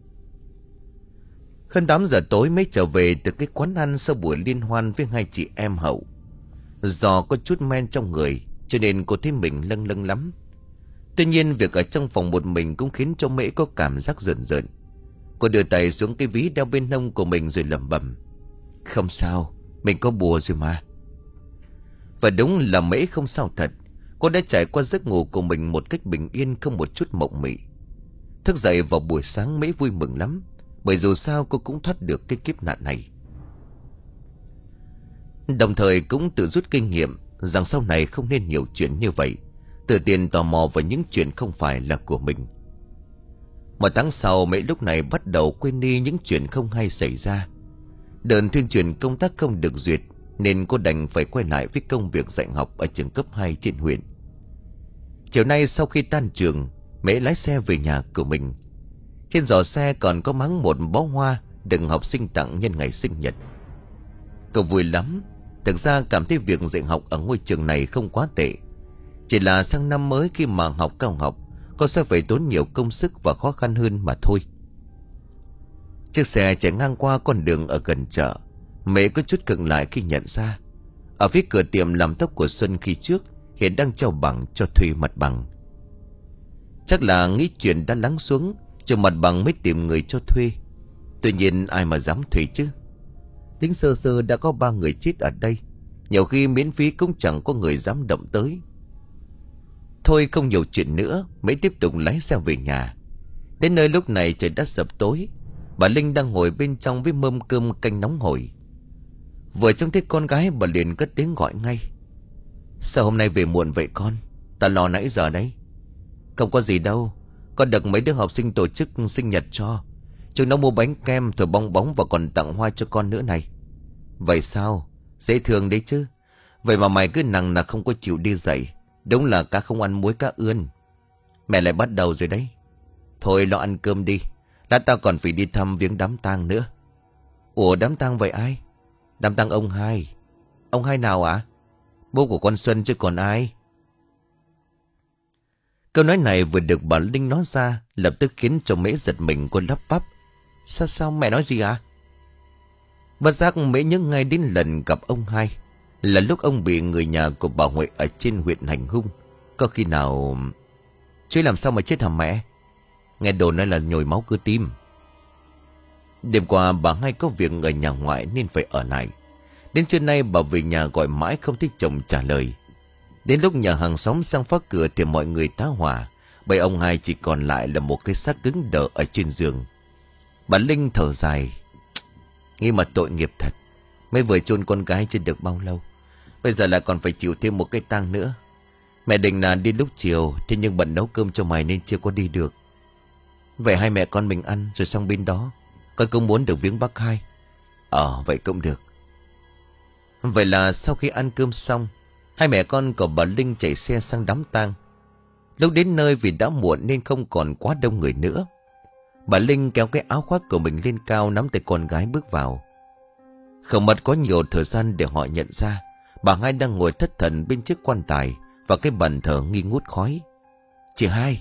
Hơn tám giờ tối mới trở về từ cái quán ăn sau buổi liên hoan với hai chị em Hậu. Do có chút men trong người cho nên cô thấy mình lâng lâng lắm. Tuy nhiên việc ở trong phòng một mình cũng khiến cho Mễ có cảm giác rợn rợn. Cô đưa tay xuống cái ví đeo bên hông của mình rồi lẩm bẩm: Không sao, mình có bùa rồi mà. Và đúng là Mễ không sao thật. Cô đã trải qua giấc ngủ của mình một cách bình yên, không một chút mộng mị. Thức dậy vào buổi sáng, Mễ vui mừng lắm, bởi dù sao cô cũng thoát được cái kiếp nạn này. Đồng thời cũng tự rút kinh nghiệm rằng sau này không nên nhiều chuyện như vậy, tự tiền tò mò vào những chuyện không phải là của mình. Một tháng sau, Mễ lúc này bắt đầu quên đi những chuyện không hay xảy ra. Đơn tuyên truyền công tác không được duyệt, nên cô đành phải quay lại với công việc dạy học ở trường cấp hai trên huyện. Chiều nay sau khi tan trường, Mễ lái xe về nhà của mình. Trên giỏ xe còn có máng một bó hoa được học sinh tặng nhân ngày sinh nhật. Cô vui lắm. Thực ra cảm thấy việc dạy học ở ngôi trường này không quá tệ. Chỉ là sang năm mới khi mà học cao học, cô sẽ phải tốn nhiều công sức và khó khăn hơn mà thôi. Chiếc xe chạy ngang qua con đường ở gần chợ. Mẹ có chút khựng lại khi nhận ra ở phía cửa tiệm làm tóc của Xuân khi trước hiện đang trao bằng cho thuê mặt bằng. Chắc là nghĩ chuyện đã lắng xuống, cho mặt bằng mới tìm người cho thuê. Tuy nhiên ai mà dám thuê chứ. Tính sơ sơ đã có ba người chết ở đây, nhiều khi miễn phí cũng chẳng có người dám động tới. Thôi không nhiều chuyện nữa, mới tiếp tục lái xe về nhà. Đến nơi lúc này trời đã sập tối. Bà Linh đang ngồi bên trong với mâm cơm canh nóng hổi. Vừa trông thấy con gái, bà liền cất tiếng gọi ngay: Sao hôm nay về muộn vậy con? Ta lo nãy giờ đấy. Không có gì đâu, con được mấy đứa học sinh tổ chức sinh nhật cho. Chúng nó mua bánh kem, thổi bong bóng và còn tặng hoa cho con nữa này. Vậy sao? Dễ thương đấy chứ. Vậy mà mày cứ nằng là không có chịu đi dạy. Đúng là cá không ăn muối cá ươn. Mẹ lại bắt đầu rồi đấy. Thôi lo ăn cơm đi, lát tao còn phải đi thăm viếng đám tang nữa. Ủa đám tang vậy ai? Đám tang ông hai. Ông hai nào ạ? À? Bố của con Xuân chứ còn ai. Câu nói này vừa được bà Linh nói ra, lập tức khiến cho Mễ giật mình. Cô lắp bắp: Sao sao mẹ nói gì à? Bất giác Mễ nhớ ngay đến lần gặp ông hai, là lúc ông bị người nhà của bà Huệ ở trên huyện hành hung. Có khi nào... Chứ làm sao mà chết hả mẹ? Nghe đồn nói là nhồi máu cơ tim. Đêm qua bà hai có việc ở nhà ngoại nên phải ở lại. Đến trưa nay bà về nhà gọi mãi không thấy chồng trả lời. Đến lúc nhà hàng xóm sang phá cửa thì mọi người tá hỏa, bởi ông hai chỉ còn lại là một cái xác cứng đờ ở trên giường. Bà Linh thở dài: Nghĩ mà tội nghiệp thật. Mới vừa chôn con gái chưa được bao lâu, bây giờ lại còn phải chịu thêm một cái tang nữa. Mẹ định là đi lúc chiều, thế nhưng bận nấu cơm cho mày nên chưa có đi được. Vậy hai mẹ con mình ăn rồi xong bên đó con cũng muốn được viếng bác hai. Ờ vậy cũng được. Vậy là sau khi ăn cơm xong, hai mẹ con của bà Linh chạy xe sang đám tang. Lúc đến nơi vì đã muộn nên không còn quá đông người nữa. Bà Linh kéo cái áo khoác của mình lên cao, nắm tay con gái bước vào. Không mất có nhiều thời gian để họ nhận ra bà hai đang ngồi thất thần bên chiếc quan tài và cái bàn thờ nghi ngút khói. Chị hai.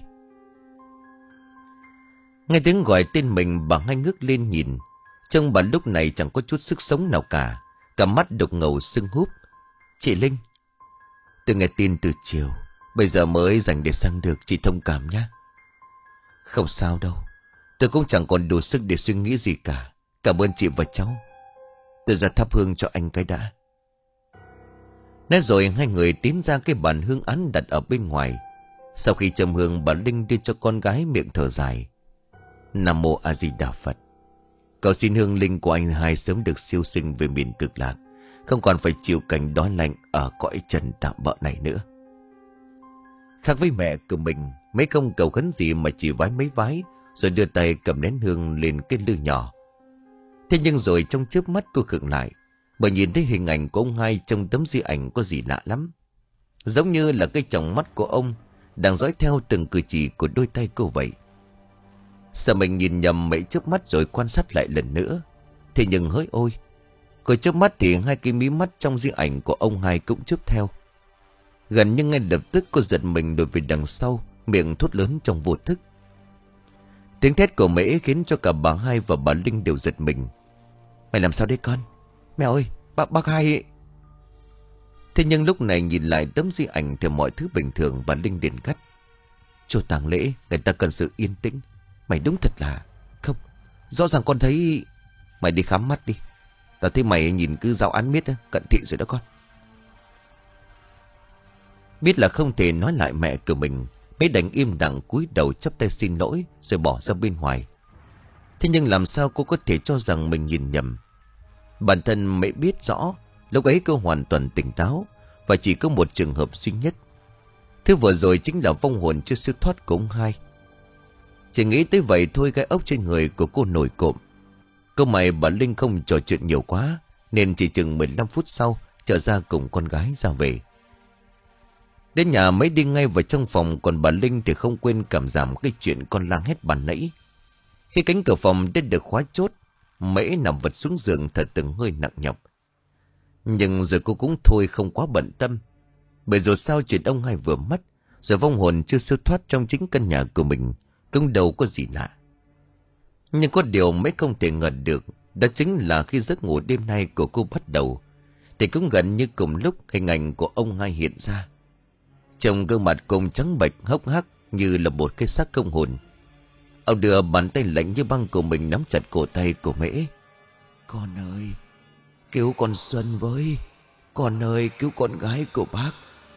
Nghe tiếng gọi tên mình, bà hai ngước lên nhìn. Trông bà lúc này chẳng có chút sức sống nào cả, cả mắt đục ngầu sưng húp. Chị Linh. Tôi nghe tin từ chiều, bây giờ mới dành để sang được, chị thông cảm nhé. Không sao đâu, tôi cũng chẳng còn đủ sức để suy nghĩ gì cả. Cảm ơn chị và cháu. Tôi ra thắp hương cho anh cái đã. Nói rồi hai người tiến ra cái bàn hương án đặt ở bên ngoài. Sau khi châm hương, bà Linh đưa cho con gái miệng thở dài. Nam mô A Di Đà Phật. Cầu xin hương linh của anh hai sớm được siêu sinh về miền cực lạc, không còn phải chịu cảnh đói lạnh ở cõi trần tạm bợ này nữa. Khác với mẹ của mình, mấy không cầu khấn gì mà chỉ vái mấy vái, rồi đưa tay cầm nén hương lên cái lư nhỏ. Thế nhưng rồi trong chớp mắt cô khựng lại, bởi nhìn thấy hình ảnh của ông hai trong tấm di ảnh có gì lạ lắm. Giống như là cái tròng mắt của ông đang dõi theo từng cử chỉ của đôi tay cô vậy. Sợ mình nhìn nhầm mấy chớp mắt rồi quan sát lại lần nữa. Thế nhưng hỡi ôi, cô chớp mắt thì hai cái mí mắt trong di ảnh của ông hai cũng chớp theo. Gần như ngay lập tức cô giật mình đối về đằng sau, miệng thốt lớn trong vô thức. Tiếng thét của mễ khiến cho cả bà hai và bà Linh đều giật mình. Mày làm sao đấy con? Mẹ ơi, bác, bác hai. Thế nhưng lúc này nhìn lại tấm di ảnh thì mọi thứ bình thường. Bà Linh liền cắt. Chùa tang lễ người ta cần sự yên tĩnh. Mày đúng thật là... Không, rõ ràng con thấy... Mày đi khám mắt đi. Tao thấy mày nhìn cứ giáo án miết cận thị rồi đó con. Biết là không thể nói lại mẹ của mình, mấy đành im lặng cúi đầu chắp tay xin lỗi rồi bỏ ra bên ngoài. Thế nhưng làm sao cô có thể cho rằng mình nhìn nhầm? Bản thân mẹ biết rõ lúc ấy cô hoàn toàn tỉnh táo, và chỉ có một trường hợp duy nhất. Thứ vừa rồi chính là vong hồn chưa siêu thoát của ông hai. Chỉ nghĩ tới vậy thôi, gai ốc trên người của cô nổi cộm. Câu mày bà Linh không trò chuyện nhiều quá, nên chỉ chừng mười lăm phút sau trở ra cùng con gái ra về. Đến nhà mới đi ngay vào trong phòng, còn bà Linh thì không quên cảm giảm cái chuyện con lang hét bàn nãy. Khi cánh cửa phòng đã được khóa chốt, Mễ nằm vật xuống giường thật từng hơi nặng nhọc. Nhưng rồi cô cũng thôi không quá bận tâm, bởi dù sao chuyện ông hai vừa mất, rồi vong hồn chưa siêu thoát trong chính căn nhà của mình cũng đâu có gì lạ. Nhưng có điều Mễ không thể ngờ được, đó chính là khi giấc ngủ đêm nay của cô bắt đầu, thì cũng gần như cùng lúc hình ảnh của ông hai hiện ra. Trông gương mặt cùng trắng bệch hốc hác như là một cái xác không hồn. Ông đưa bàn tay lạnh như băng của mình nắm chặt cổ tay của Mễ. Con ơi, cứu con Xuân với. Con ơi, cứu con gái của bác.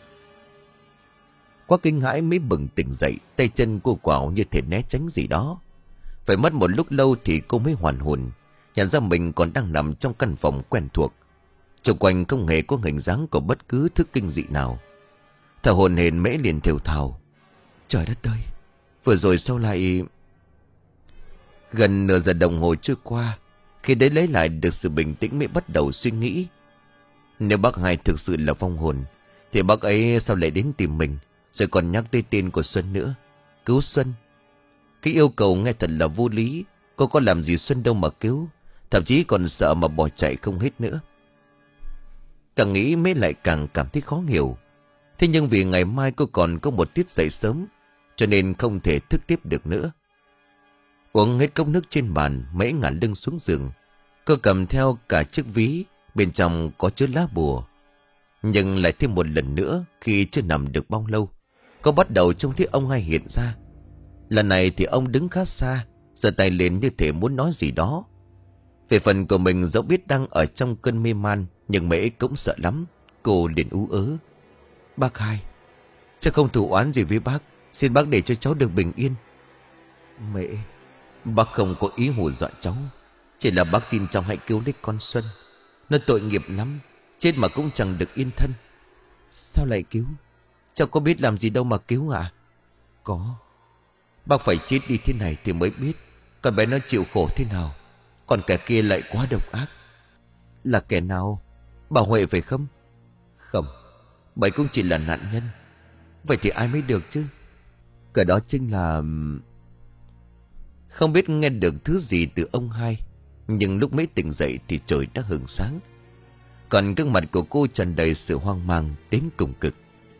Quá kinh hãi Mễ bừng tỉnh dậy, tay chân cô quào như thể né tránh gì đó. Phải mất một lúc lâu thì cô mới hoàn hồn, nhận ra mình còn đang nằm trong căn phòng quen thuộc. Xung quanh không hề có hình dáng của bất cứ thứ kinh dị nào. Thở hổn hển Mễ liền thều thào. Trời đất ơi, vừa rồi sao lại... Gần nửa giờ đồng hồ trôi qua, khi đấy lấy lại được sự bình tĩnh, Mễ bắt đầu suy nghĩ. Nếu bác hai thực sự là vong hồn, thì bác ấy sao lại đến tìm mình, rồi còn nhắc tới tên của Xuân nữa. Cứu Xuân. Cái yêu cầu nghe thật là vô lý. Cô có làm gì Xuân đâu mà cứu, thậm chí còn sợ mà bỏ chạy không hết nữa. Càng nghĩ Mễ lại càng cảm thấy khó hiểu. Thế nhưng vì ngày mai cô còn có một tiết dậy sớm, cho nên không thể thức tiếp được nữa. Uống hết cốc nước trên bàn, Mễ ngả lưng xuống giường. Cô cầm theo cả chiếc ví, bên trong có chứa lá bùa. Nhưng lại thêm một lần nữa, khi chưa nằm được bao lâu, cô bắt đầu trông thấy ông hai hiện ra. Lần này thì ông đứng khá xa, giơ tay lên như thể muốn nói gì đó. Về phần của mình, dẫu biết đang ở trong cơn mê man, nhưng Mễ cũng sợ lắm. Cô liền ú ớ. Bác hai, cháu không thù oán gì với bác, xin bác để cho cháu được bình yên. Mễ, bác không có ý hù dọa cháu, chỉ là bác xin cháu hãy cứu lấy con Xuân. Nó tội nghiệp lắm, chết mà cũng chẳng được yên thân. Sao lại cứu? Cháu có biết làm gì đâu mà cứu ạ. Có. Bác phải chết đi thế này thì mới biết con bé nó chịu khổ thế nào. Còn kẻ kia lại quá độc ác. Là kẻ nào? Bà Huệ phải không? Không, bà ấy cũng chỉ là nạn nhân. Vậy thì ai mới được chứ? Cái đó chính là... Không biết nghe được thứ gì từ ông hai, nhưng lúc mới tỉnh dậy thì trời đã hửng sáng. Còn gương mặt của cô tràn đầy sự hoang mang đến cùng cực.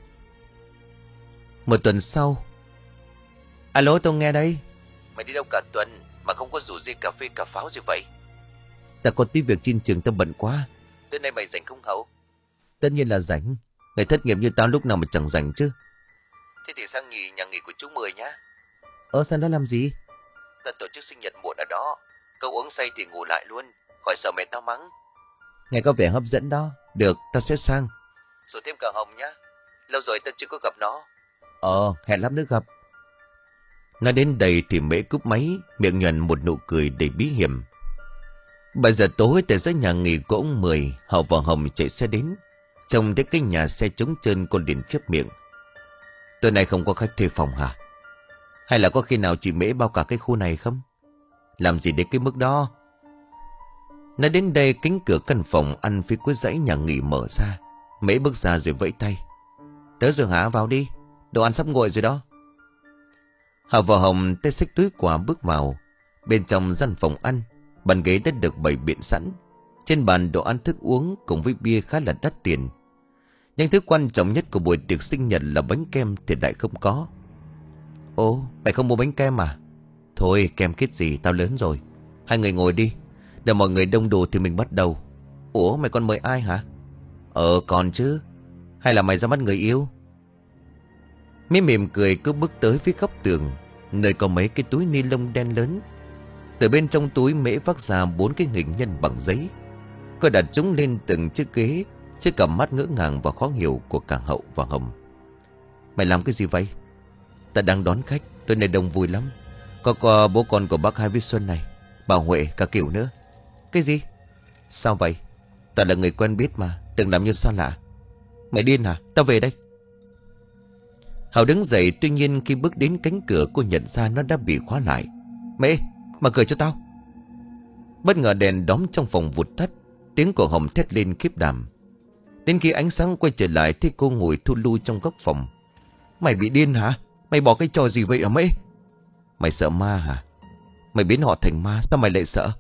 Một tuần sau. Alo, tôi nghe đây. Mày đi đâu cả tuần mà không có rủ gì cà phê cà pháo gì vậy? Ta có tí việc trên trường, tao bận quá. Tới nay mày rảnh không Hậu? Tất nhiên là rảnh. Ngày thất nghiệp như tao lúc nào mà chẳng rảnh chứ. Thế thì sang nghỉ nhà nghỉ của chú Mười nhá. Ờ, sang đó làm gì? Ta tổ chức sinh nhật muộn ở đó. Cậu uống say thì ngủ lại luôn, khỏi sợ mẹ tao mắng. Nghe có vẻ hấp dẫn đó. Được, tao sẽ sang. Rồi thêm cả Hồng nhá. Lâu rồi tao chưa có gặp nó. Ờ, hẹn lắm nữa gặp. Nói đến đây thì Mễ cúp máy, miệng nhuận một nụ cười đầy bí hiểm. Bảy giờ tối tại dãy nhà nghỉ của ông Mười, Hậu và Hồng chạy xe đến. Trông thấy cái nhà xe trống trơn, cô liền chép miệng. Tối nay không có khách thuê phòng hả? Hay là có khi nào chị Mễ bao cả cái khu này không? Làm gì đến cái mức đó? Nói đến đây, cánh cửa căn phòng ăn phía cuối dãy nhà nghỉ mở ra. Mễ bước ra rồi vẫy tay. Tới rồi hả? Vào đi, đồ ăn sắp nguội rồi đó. Hậu và Hồng tay xách túi quà bước vào. Bên trong gian phòng ăn, bàn ghế đã được bày biện sẵn. Trên bàn đồ ăn thức uống cùng với bia khá là đắt tiền. Nhưng thứ quan trọng nhất của buổi tiệc sinh nhật là bánh kem thì lại không có. Ồ, mày không mua bánh kem à? Thôi kem kết gì, tao lớn rồi. Hai người ngồi đi, đợi mọi người đông đủ thì mình bắt đầu. Ủa, mày còn mời ai hả? Ờ, còn chứ. Hay là mày ra mắt người yêu? Mí mỉm cười cứ bước tới phía góc tường, nơi có mấy cái túi ni lông đen lớn. Từ bên trong túi Mễ vác ra bốn cái hình nhân bằng giấy. Cô đặt chúng lên từng chiếc ghế, trước cặp mắt ngỡ ngàng và khó hiểu của cả Hậu và Hồng. Mày làm cái gì vậy? Ta đang đón khách, tối nay đông vui lắm. Có, có bố con của bác Hai với Xuân này, bà Huệ, cả Kiểu nữa. Cái gì? Sao vậy? Ta là người quen biết mà, đừng làm như xa lạ. Mày điên hả? Tao về đây. Hậu đứng dậy, tuy nhiên khi bước đến cánh cửa cô nhận ra nó đã bị khóa lại. Mẹ, mở cửa cho tao. Bất ngờ đèn đóm trong phòng vụt tắt, tiếng của Hồng thét lên khiếp đảm. Đến khi ánh sáng quay trở lại thì cô ngồi thu lu trong góc phòng. Mày bị điên hả? Mày bỏ cái trò gì vậy hả Mễ? Mày sợ ma hả? Mày biến họ thành ma, sao mày lại sợ?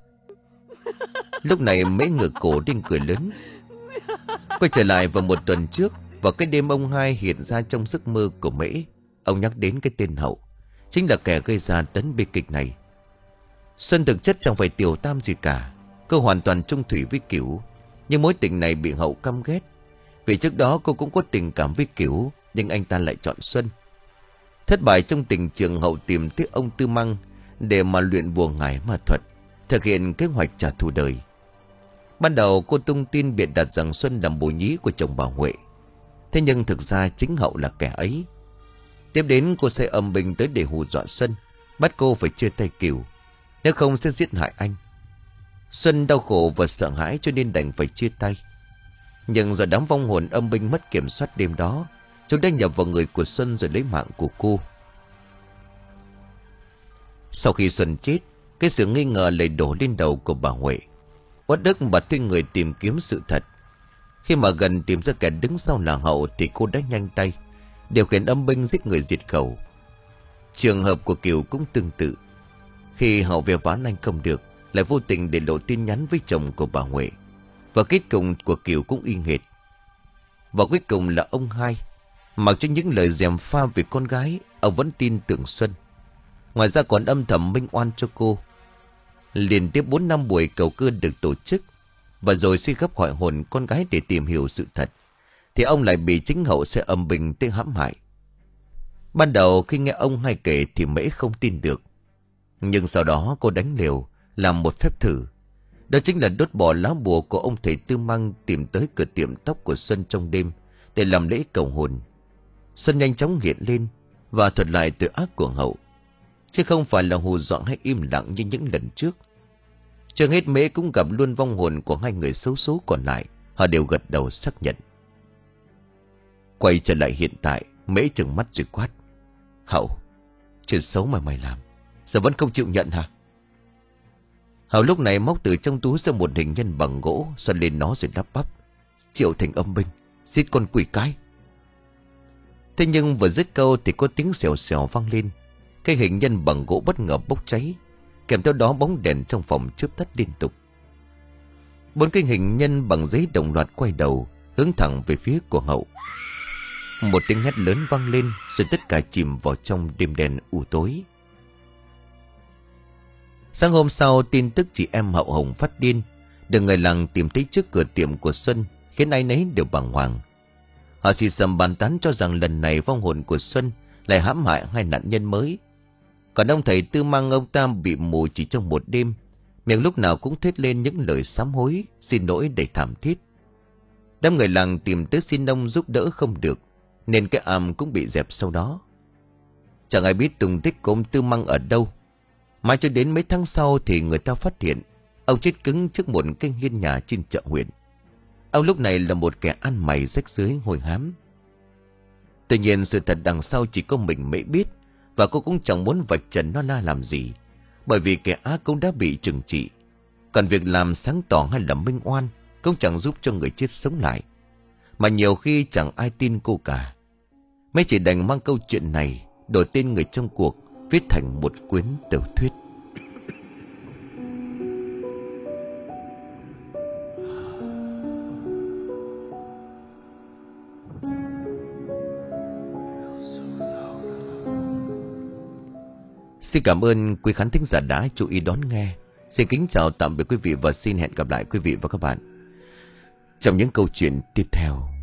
Lúc này Mễ ngửa cổ lên cười lớn. Quay trở lại vào một tuần trước, vào cái đêm ông hai hiện ra trong giấc mơ của Mễ. Ông nhắc đến cái tên Hậu, chính là kẻ gây ra tấn bi kịch này. Xuân thực chất chẳng phải tiểu tam gì cả. Cô hoàn toàn chung thủy với Kiểu, nhưng mối tình này bị Hậu căm ghét. Vì trước đó cô cũng có tình cảm với Kiểu, nhưng anh ta lại chọn Xuân. Thất bại trong tình trường, Hậu tìm tới ông Tư Măng để mà luyện bùa ngải ma thuật, thực hiện kế hoạch trả thù đời. Ban đầu cô tung tin biện đặt rằng Xuân làm bồ nhí của chồng bà Huệ. Thế nhưng thực ra chính Hậu là kẻ ấy. Tiếp đến cô sẽ âm binh tới để hù dọa Xuân, bắt cô phải chia tay Kiều, nếu không sẽ giết hại anh. Xuân đau khổ và sợ hãi cho nên đành phải chia tay. Nhưng do đám vong hồn âm binh mất kiểm soát đêm đó, chúng đã nhập vào người của Xuân rồi lấy mạng của cô. Sau khi Xuân chết, cái sự nghi ngờ lại đổ lên đầu của bà Huệ. Uất ức bà thuê người tìm kiếm sự thật. Khi mà gần tìm ra kẻ đứng sau là Hậu thì cô đã nhanh tay điều khiển âm binh giết người diệt khẩu. Trường hợp của Kiều cũng tương tự. Khi Hậu về ván anh không được, lại vô tình để lộ tin nhắn với chồng của bà Huệ. Và kết cục của Kiều cũng y hệt. Và cuối cùng là ông hai, mặc cho những lời gièm pha về con gái, ông vẫn tin tưởng Xuân. Ngoài ra còn âm thầm minh oan cho cô. Liên tiếp bốn năm buổi cầu cơ được tổ chức, và rồi suy gấp hỏi hồn con gái để tìm hiểu sự thật, thì ông lại bị chính Hậu sẽ âm binh tới hãm hại. Ban đầu khi nghe ông hai kể thì Mễ không tin được. Nhưng sau đó cô đánh liều làm một phép thử. Đó chính là đốt bỏ lá bùa của ông thầy Tư Măng tìm tới cửa tiệm tóc của Xuân trong đêm để làm lễ cầu hồn. Xuân nhanh chóng hiện lên và thuật lại tội ác của Hậu, chứ không phải là hù dọa hay im lặng như những lần trước. Chưa hết, Mễ cũng gặp luôn vong hồn của hai người xấu số còn lại. Họ đều gật đầu xác nhận. Quay trở lại hiện tại, Mễ trừng mắt rồi quát: Hậu, chuyện xấu mà mày làm giờ vẫn không chịu nhận hả? Hậu lúc này móc từ trong túi ra một hình nhân bằng gỗ, xoắn lên nó rồi lắp bắp: Triệu thành âm binh, giết con quỷ cái. Thế nhưng vừa dứt câu thì có tiếng xèo xèo vang lên. Cái hình nhân bằng gỗ bất ngờ bốc cháy, kèm theo đó bóng đèn trong phòng chớp tắt liên tục. Bốn cái hình nhân bằng giấy đồng loạt quay đầu, hướng thẳng về phía của Hậu. Một tiếng hét lớn vang lên, rồi tất cả chìm vào trong đêm đen u tối. Sáng hôm sau, tin tức chị em Hậu Hồng phát điên, được người làng tìm thấy trước cửa tiệm của Xuân, khiến ai nấy đều bàng hoàng. Họ xì xầm bàn tán cho rằng lần này vong hồn của Xuân lại hãm hại hai nạn nhân mới. Còn ông thầy Tư Mang, ông ta bị mù chỉ trong một đêm, miệng lúc nào cũng thét lên những lời sám hối, xin lỗi đầy thảm thiết. Đám người làng tìm tới xin ông giúp đỡ không được, nên cái am cũng bị dẹp sau đó. Chẳng ai biết tung tích của ông Tư Mang ở đâu. Mãi cho đến mấy tháng sau thì người ta phát hiện ông chết cứng trước một cái hiên nhà trên chợ huyện. Ông lúc này là một kẻ ăn mày rách rưới hôi hám. Tuy nhiên sự thật đằng sau chỉ có mình Mễ biết, và cô cũng chẳng muốn vạch trần nó la làm gì, bởi vì kẻ ác cũng đã bị trừng trị. Còn việc làm sáng tỏ hay là minh oan cũng chẳng giúp cho người chết sống lại, mà nhiều khi chẳng ai tin cô cả. Mễ chỉ đành mang câu chuyện này đổi tên người trong cuộc, viết thành một quyển tiểu thuyết. Xin cảm ơn quý khán thính giả đã chú ý đón nghe. Xin kính chào tạm biệt quý vị và xin hẹn gặp lại quý vị và các bạn trong những câu chuyện tiếp theo.